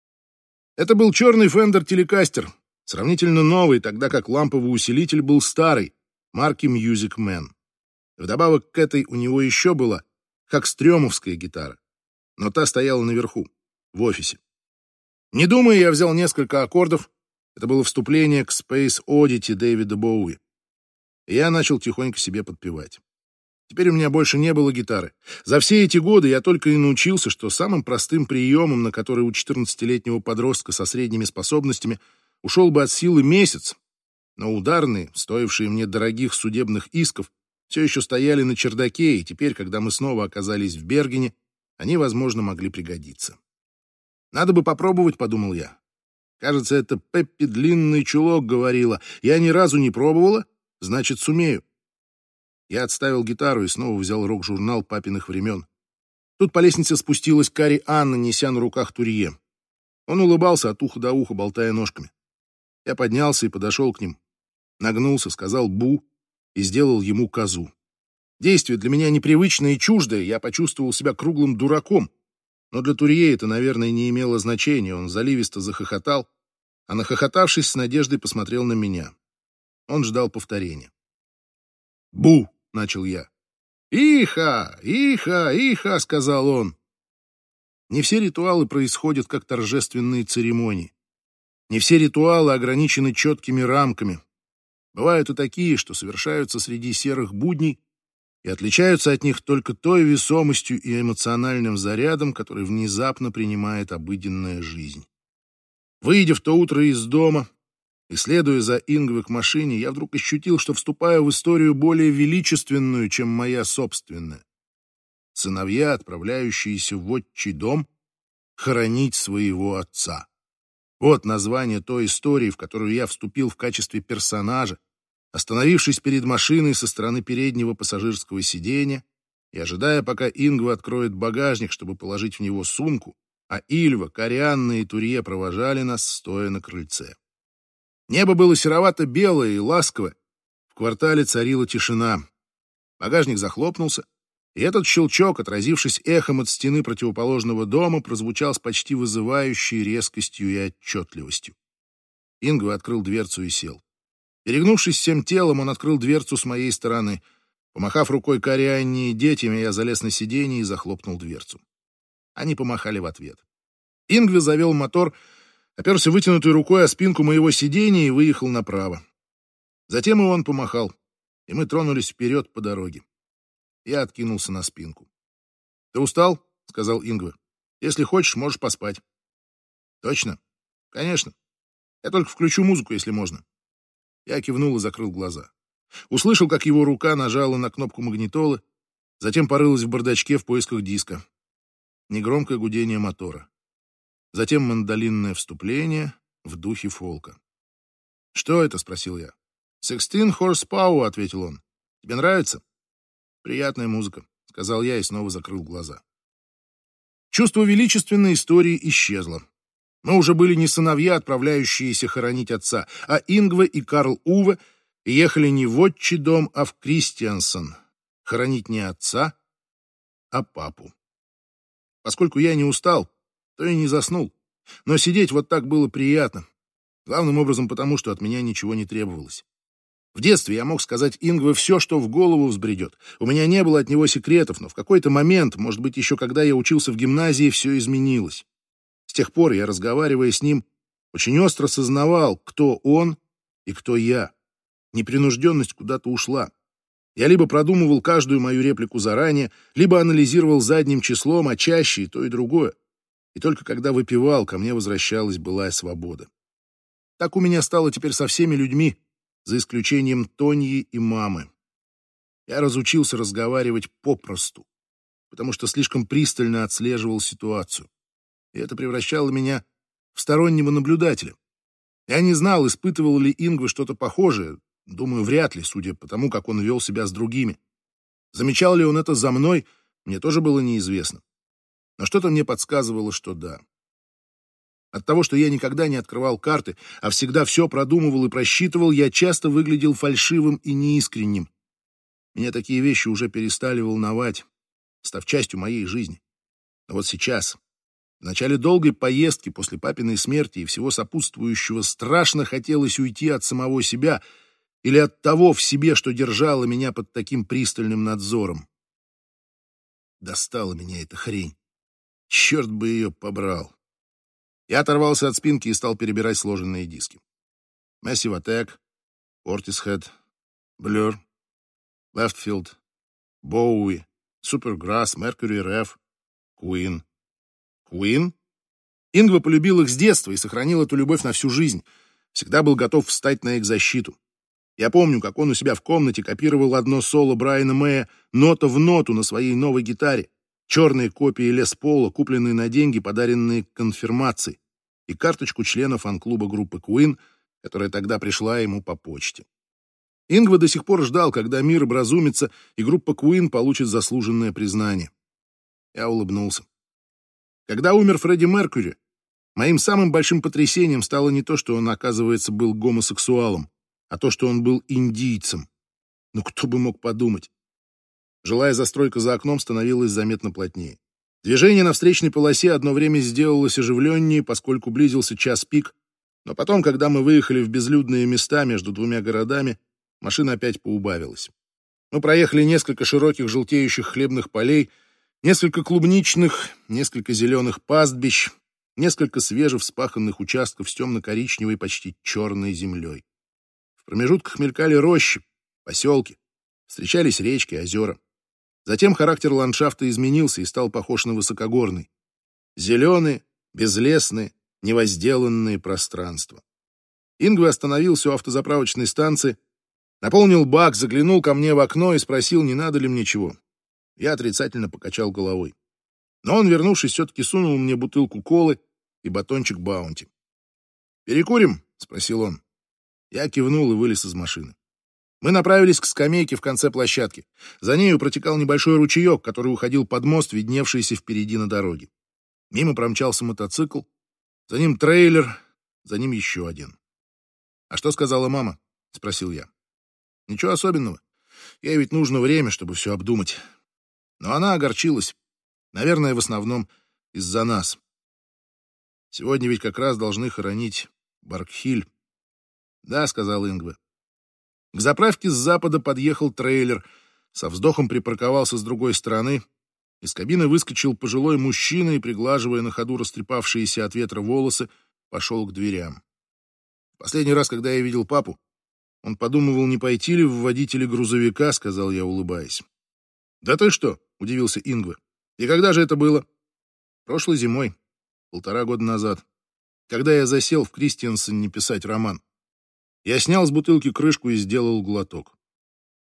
Это был черный Fender Telecaster, сравнительно новый, тогда как ламповый усилитель был старый, марки Music Man. Вдобавок к этой у него еще была хакстрёмовская гитара, но та стояла наверху, в офисе. Не думая, я взял несколько аккордов. Это было вступление к Space Oddity Дэвида Боуи. И я начал тихонько себе подпевать. Теперь у меня больше не было гитары. За все эти годы я только и научился, что самым простым приемом, на который у четырнадцатилетнего подростка со средними способностями ушел бы от силы месяц, но ударные, стоившие мне дорогих судебных исков, все еще стояли на чердаке, и теперь, когда мы снова оказались в Бергене, они, возможно, могли пригодиться. «Надо бы попробовать», — подумал я. Кажется, это Пеппи Длинный Чулок говорила. Я ни разу не пробовала, значит, сумею. Я отставил гитару и снова взял рок-журнал папиных времен. Тут по лестнице спустилась Кари Анна, неся на руках Турье. Он улыбался от уха до уха, болтая ножками. Я поднялся и подошел к ним. Нагнулся, сказал «бу» и сделал ему козу. Действие для меня непривычное и чуждое, я почувствовал себя круглым дураком. Но для Турье это, наверное, не имело значения. Он заливисто захохотал, а нахохотавшись, с надеждой посмотрел на меня. Он ждал повторения. «Бу!» — начал я. «Иха! Иха! Иха!» — сказал он. Не все ритуалы происходят как торжественные церемонии. Не все ритуалы ограничены четкими рамками. Бывают и такие, что совершаются среди серых будней и отличаются от них только той весомостью и эмоциональным зарядом, который внезапно принимает обыденная жизнь. Выйдя в то утро из дома и следуя за Ингве к машине, я вдруг ощутил, что вступаю в историю более величественную, чем моя собственная. Сыновья, отправляющиеся в отчий дом, хоронить своего отца. Вот название той истории, в которую я вступил в качестве персонажа, остановившись перед машиной со стороны переднего пассажирского сиденья и ожидая, пока Ингве откроет багажник, чтобы положить в него сумку, а Ильва, Кари Анна и Турье провожали нас, стоя на крыльце. Небо было серовато-белое и ласковое. В квартале царила тишина. Багажник захлопнулся, и этот щелчок, отразившись эхом от стены противоположного дома, прозвучал с почти вызывающей резкостью и отчетливостью. Ингве открыл дверцу и сел. Перегнувшись всем телом, он открыл дверцу с моей стороны. Помахав рукой Кари Анне и детям, я залез на сиденье и захлопнул дверцу. Они помахали в ответ. Ингве завел мотор, оперся вытянутой рукой о спинку моего сиденья и выехал направо. Затем и он помахал, и мы тронулись вперед по дороге. Я откинулся на спинку. «Ты устал?» — сказал Ингве. «Если хочешь, можешь поспать». «Точно?» «Конечно. Я только включу музыку, если можно». Я кивнул и закрыл глаза. Услышал, как его рука нажала на кнопку магнитолы, затем порылась в бардачке в поисках диска. Негромкое гудение мотора. Затем мандолинное вступление в духе фолка. «Что это?» — спросил я. «Sixteen horsepower», — ответил он. «Тебе нравится?» «Приятная музыка», — сказал я и снова закрыл глаза. Чувство величественной истории исчезло. Мы уже были не сыновья, отправляющиеся хоронить отца, а Ингве и Карл Уве ехали не в отчий дом, а в Кристиансен, хоронить не отца, а папу. Поскольку я не устал, то и не заснул. Но сидеть вот так было приятно. Главным образом потому, что от меня ничего не требовалось. В детстве я мог сказать Ингве все, что в голову взбредет. У меня не было от него секретов, но в какой-то момент, может быть, еще когда я учился в гимназии, все изменилось. С тех пор я, разговаривая с ним, очень остро сознавал, кто он и кто я. Непринужденность куда-то ушла. Я либо продумывал каждую мою реплику заранее, либо анализировал задним числом, а чаще и то, и другое. И только когда выпивал, ко мне возвращалась былая свобода. Так у меня стало теперь со всеми людьми, за исключением Тоньи и мамы. Я разучился разговаривать попросту, потому что слишком пристально отслеживал ситуацию. И это превращало меня в стороннего наблюдателя. Я не знал, испытывал ли Ингве что-то похожее. Думаю, вряд ли, судя по тому, как он вел себя с другими. Замечал ли он это за мной, мне тоже было неизвестно. Но что-то мне подсказывало, что да. От того, что я никогда не открывал карты, а всегда все продумывал и просчитывал, я часто выглядел фальшивым и неискренним. Меня такие вещи уже перестали волновать, став частью моей жизни. Но вот сейчас, в начале долгой поездки после папиной смерти и всего сопутствующего, страшно хотелось уйти от самого себя или от того в себе, что держало меня под таким пристальным надзором. Достала меня эта хрень. Черт бы ее побрал. Я оторвался от спинки и стал перебирать сложенные диски. Massive Attack, Portishead, Blur, Leftfield, Bowie, Supergrass, Mercury Rev, Queen. Queen? Ингве полюбил их с детства и сохранил эту любовь на всю жизнь. Всегда был готов встать на их защиту. Я помню, как он у себя в комнате копировал одно соло Брайана Мэя нота в ноту на своей новой гитаре. Черные копии Лес Пола, купленные на деньги, подаренные к конфирмации, и карточку члена фан-клуба группы Queen, которая тогда пришла ему по почте. Ингве до сих пор ждал, когда мир образумится, и группа Queen получит заслуженное признание. Я улыбнулся. Когда умер Фредди Меркьюри, моим самым большим потрясением стало не то, что он, оказывается, был гомосексуалом, а то, что он был индийцем. Ну, кто бы мог подумать? Жилая застройка за окном становилась заметно плотнее. Движение на встречной полосе одно время сделалось оживленнее, поскольку близился час пик, но потом, когда мы выехали в безлюдные места между двумя городами, машина опять поубавилась. Мы проехали несколько широких желтеющих хлебных полей, несколько клубничных, несколько зеленых пастбищ, несколько свежевспаханных участков с темно-коричневой, почти черной землей. В промежутках мелькали рощи, поселки, встречались речки, озера. Затем характер ландшафта изменился и стал похож на высокогорный. Зеленые, безлесные, невозделанные пространства. Ингве остановился у автозаправочной станции, наполнил бак, заглянул ко мне в окно и спросил, не надо ли мне чего. Я отрицательно покачал головой. Но он, вернувшись, все-таки сунул мне бутылку колы и батончик баунти. «Перекурим?» — спросил он. Я кивнул и вылез из машины. Мы направились к скамейке в конце площадки. За нею протекал небольшой ручеек, который уходил под мост, видневшийся впереди на дороге. Мимо промчался мотоцикл, за ним трейлер, за ним еще один. «А что сказала мама?» — спросил я. «Ничего особенного. Ей ведь нужно время, чтобы все обдумать. Но она огорчилась. Наверное, в основном из-за нас. Сегодня ведь как раз должны хоронить Баркхиль». «Да», — сказал Ингве. К заправке с запада подъехал трейлер, со вздохом припарковался с другой стороны. Из кабины выскочил пожилой мужчина и, приглаживая на ходу растрепавшиеся от ветра волосы, пошел к дверям. Последний раз, когда я видел папу, он подумывал, не пойти ли в водителя грузовика, сказал я, улыбаясь. «Да ты что?» — удивился Ингве. «И когда же это было?» «Прошлой зимой, полтора года назад, когда я засел в Кристиансене писать роман. Я снял с бутылки крышку и сделал глоток.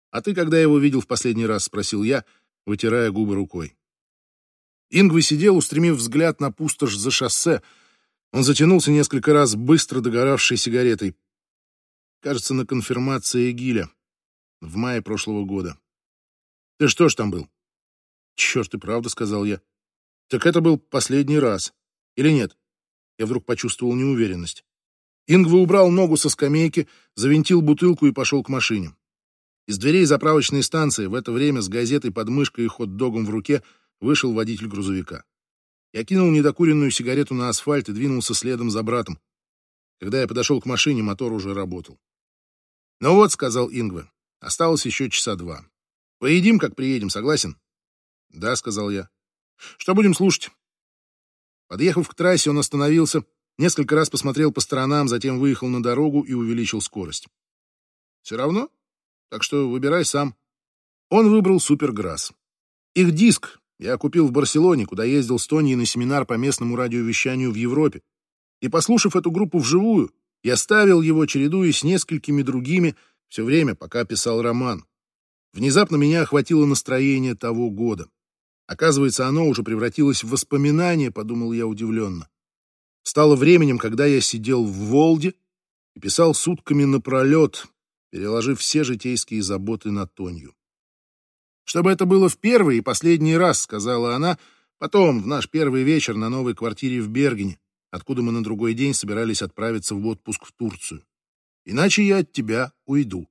«А ты когда его видел в последний раз?» — спросил я, вытирая губы рукой. Ингве сидел, устремив взгляд на пустошь за шоссе. Он затянулся несколько раз быстро догоравшей сигаретой. Кажется, на конфирмации Гиля в мае прошлого года. «Ты что ж там был?» «Черт, и правда», — сказал я. «Так это был последний раз. Или нет?» Я вдруг почувствовал неуверенность. Ингве убрал ногу со скамейки, завинтил бутылку и пошел к машине. Из дверей заправочной станции в это время с газетой под мышкой и хот-догом в руке вышел водитель грузовика. Я кинул недокуренную сигарету на асфальт и двинулся следом за братом. Когда я подошел к машине, мотор уже работал. «Ну вот», — сказал Ингве, — «осталось еще часа два. Поедим, как приедем, согласен?» «Да», — сказал я. «Что будем слушать?» Подъехав к трассе, он остановился, несколько раз посмотрел по сторонам, затем выехал на дорогу и увеличил скорость. «Все равно? Так что выбирай сам». Он выбрал Суперграсс. Их диск я купил в Барселоне, куда ездил с Тоней на семинар по местному радиовещанию в Европе. И, послушав эту группу вживую, я ставил его, чередуясь с несколькими другими, все время, пока писал роман. Внезапно меня охватило настроение того года. Оказывается, оно уже превратилось в воспоминание, подумал я удивленно. Стало временем, когда я сидел в Волде и писал сутками напролет, переложив все житейские заботы на Тонью. «Чтобы это было в первый и последний раз», — сказала она, потом, в наш первый вечер на новой квартире в Бергене, откуда мы на другой день собирались отправиться в отпуск в Турцию. «Иначе я от тебя уйду».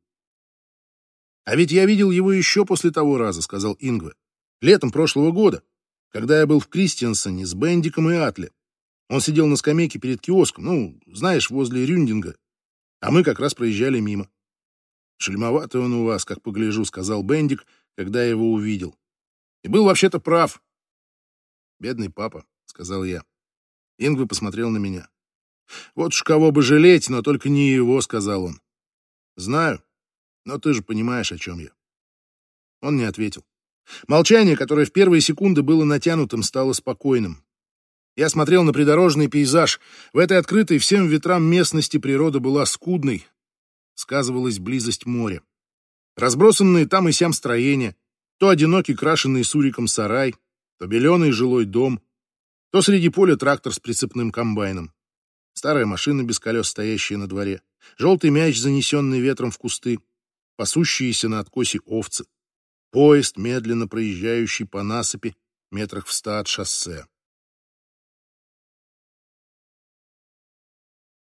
«А ведь я видел его еще после того раза», — сказал Ингве. «Летом прошлого года, когда я был в Кристиансене с Бендиком и Атле. Он сидел на скамейке перед киоском, ну, знаешь, возле Рюндинга, а мы как раз проезжали мимо». «Шельмоватый он у вас, как погляжу», — сказал Бендик, когда я его увидел. «И был вообще-то прав». «Бедный папа», — сказал я. Ингве посмотрел на меня. «Вот уж кого бы жалеть, но только не его», — сказал он. «Знаю, но ты же понимаешь, о чем я». Он не ответил. Молчание, которое в первые секунды было натянутым, стало спокойным. Я смотрел на придорожный пейзаж. В этой открытой всем ветрам местности природа была скудной. Сказывалась близость моря. Разбросанные там и сям строения, то одинокий крашеный суриком сарай, то беленый жилой дом, то среди поля трактор с прицепным комбайном, старая машина без колес, стоящая на дворе, желтый мяч, занесенный ветром в кусты, пасущиеся на откосе овцы, поезд, медленно проезжающий по насыпи метрах в ста от шоссе.